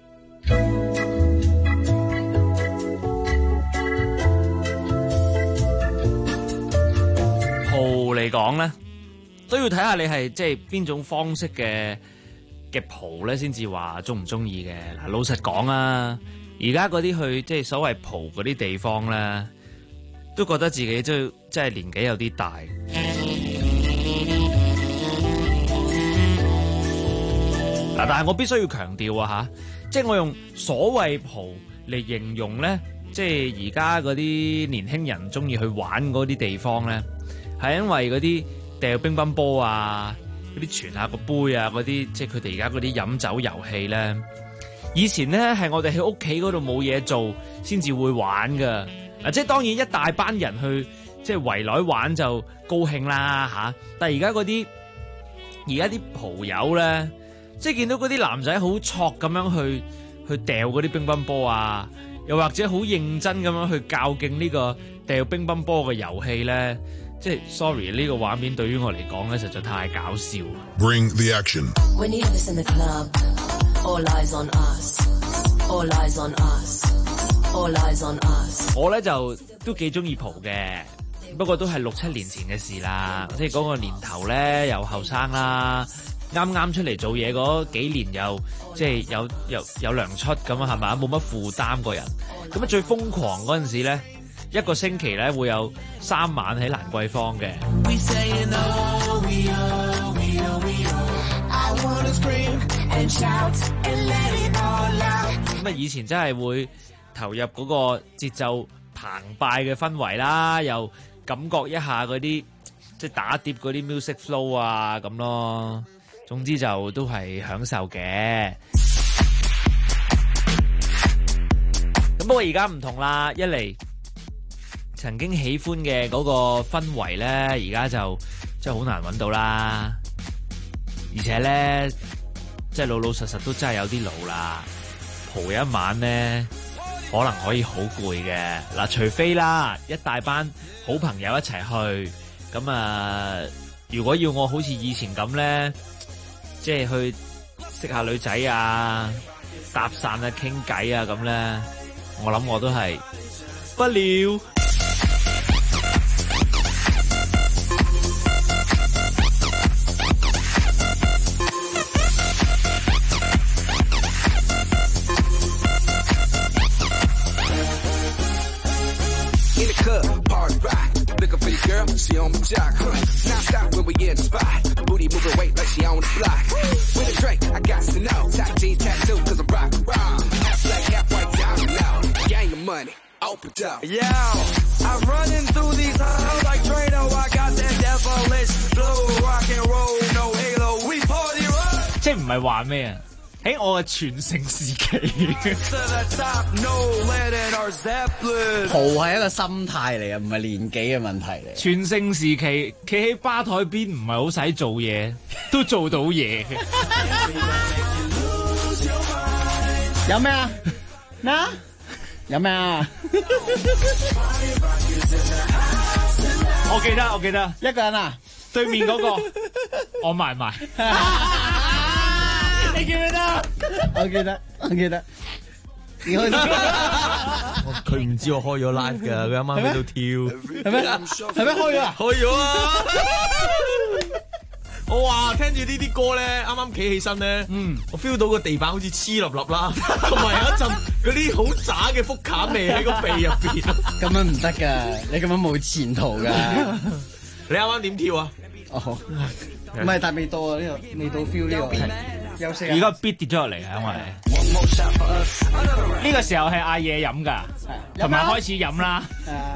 蒲嚟講咧，都要睇下你係即係邊種方式嘅蒲咧，先至話中唔中意嘅。嗱，老實講啊，而家嗰啲去即係所謂蒲嗰啲地方咧，都覺得自己即係年紀有啲大。嗱，但係我必須要強調啊吓，即係我用所謂蒲嚟形容咧，即係而家嗰啲年輕人中意去玩嗰啲地方咧，係因為嗰啲掉乒乓波啊，嗰啲傳下個杯啊，嗰啲即係佢哋而家嗰啲飲酒遊戲咧。以前咧係我哋喺屋企嗰度冇嘢做先至會玩噶，嗱，即係當然一大班人去即係圍內玩就高興啦吓。但係而家啲蒲友咧，即係見到嗰啲男仔好挫咁樣去掉嗰啲乒乓波啊，又或者好認真咁樣去較勁呢個掉乒乓波嘅遊戲咧。即係 sorry 呢個畫面對於我嚟講咧，實在太搞笑。 Bring the action. When you have this in the club, all eyes on us, all eyes on us, all eyes on us。 我咧就都幾中意蒲嘅，不過都係6-7年前嘅事啦。即係嗰個年頭咧又後生啦，啱啱出嚟做嘢嗰幾年又即係有糧出咁啊，係咪？冇乜負擔個人。咁啊最瘋狂嗰陣時咧，一個星期咧會有3晚喺蘭桂坊嘅。咁啊，以前真係會投入嗰個節奏澎湃嘅氛圍啦，又感覺一下嗰啲即係打碟嗰啲 music flow 啊咁咯。總之就都係享受嘅。咁不過而家唔同啦，一嚟曾經喜歡嘅嗰個氛圍咧，而家就真係好難揾到啦。而且咧，即係老老實實都真係有啲老啦。蒲一晚咧，可能可以好攰嘅。嗱，除非啦，一大班好朋友一齊去，咁啊，如果要我好似以前咁咧，即係去識下女仔啊、搭訕啊、傾偈啊咁咧，我諗我都係不了。 She on my jock, huh? Now stop when we in the spot. Booty moving weight like she on on the block. With a drink, I got to know. Top G tattoo, cause I'm rock. Half black, half white, diamond now. Gang of money, open up. Yeah, I'm running through these halls like Drano. I got that devilish flow, rock and roll, no halo. We party rock. 即係唔係話咩啊？喺我嘅全盛時期， 蒲係一個心態嚟嘅，唔係年紀嘅問題嚟。 全盛時期企喺吧台邊唔係好使做嘢，都做到嘢。 有咩啊？咩啊？有咩啊？ 我記得， 一個人啊， 對面嗰個我埋。你記唔記得？ 我記得。點開心？ 佢唔知我開咗 live 㗎，佢啱啱喺度跳。 係咩？開咗啊？ 開咗啊！我話聽住呢啲歌咧，啱啱企起身咧，我 feel 到個地板好似黐立立啦，同埋有一陣嗰啲好渣嘅福卡味喺個鼻入邊。 咁樣唔得㗎，你咁樣冇前途㗎。 你啱啱點跳啊？ 哦，唔係，但未到啊，呢個未到 feel 呢個。休息啊！ 而家 beat 跌咗落嚟啊，因為呢個時候係嗌嘢飲㗎，同埋開始飲啦。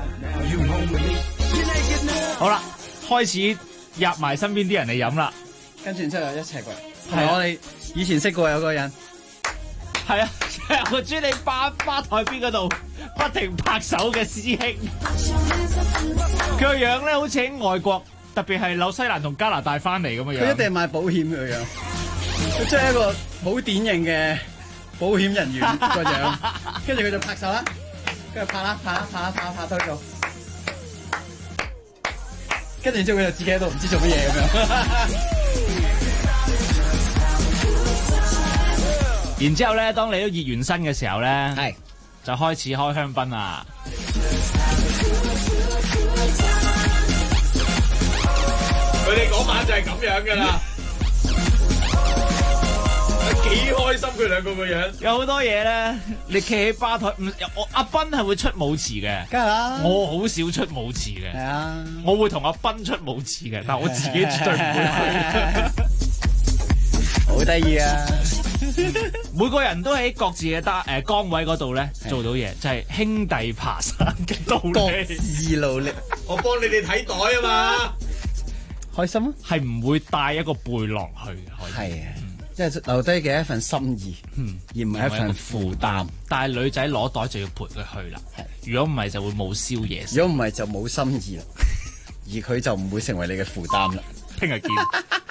好啦，開始入埋身邊啲人嚟飲啦。 跟住之後一齊過嚟。係我哋以前識過有個人。 係啊，我知你吧台邊嗰度不停拍手嘅師兄，佢個樣咧好似喺外國，特別係紐西蘭同加拿大翻嚟咁嘅樣。 佢一定係賣保險嘅樣。佢真係一個好典型嘅保險人員個樣，跟住佢就拍手啦，跟住拍推到，跟住之後佢就自己喺度唔知做乜嘢咁樣。 然之後咧，當你都熱完身嘅時候咧，係就開始開香檳啦。 佢哋嗰晚就係咁樣㗎啦。幾開心佢兩個個樣， 有好多嘢咧。你企喺吧台，阿斌係會出舞池嘅， 梗係啦。 我好少出舞池嘅，係啊，我會同阿斌出舞池嘅，但係我自己絕對唔會去。 好得意啊！ 每個人都喺各自嘅崗位嗰度咧做到嘢，就係兄弟爬山嘅道理。 各自努力， 我幫你哋睇袋啊嘛， 開心啊！ 係唔會帶一個背囊去嘅， 係啊。即係留低嘅一份心意，而唔係一份負擔。 但係女仔攞袋就要陪佢去啦。如果唔係就會冇宵夜食。 如果唔係就冇心意啦，而佢就唔會成為你嘅負擔啦。 聽日見。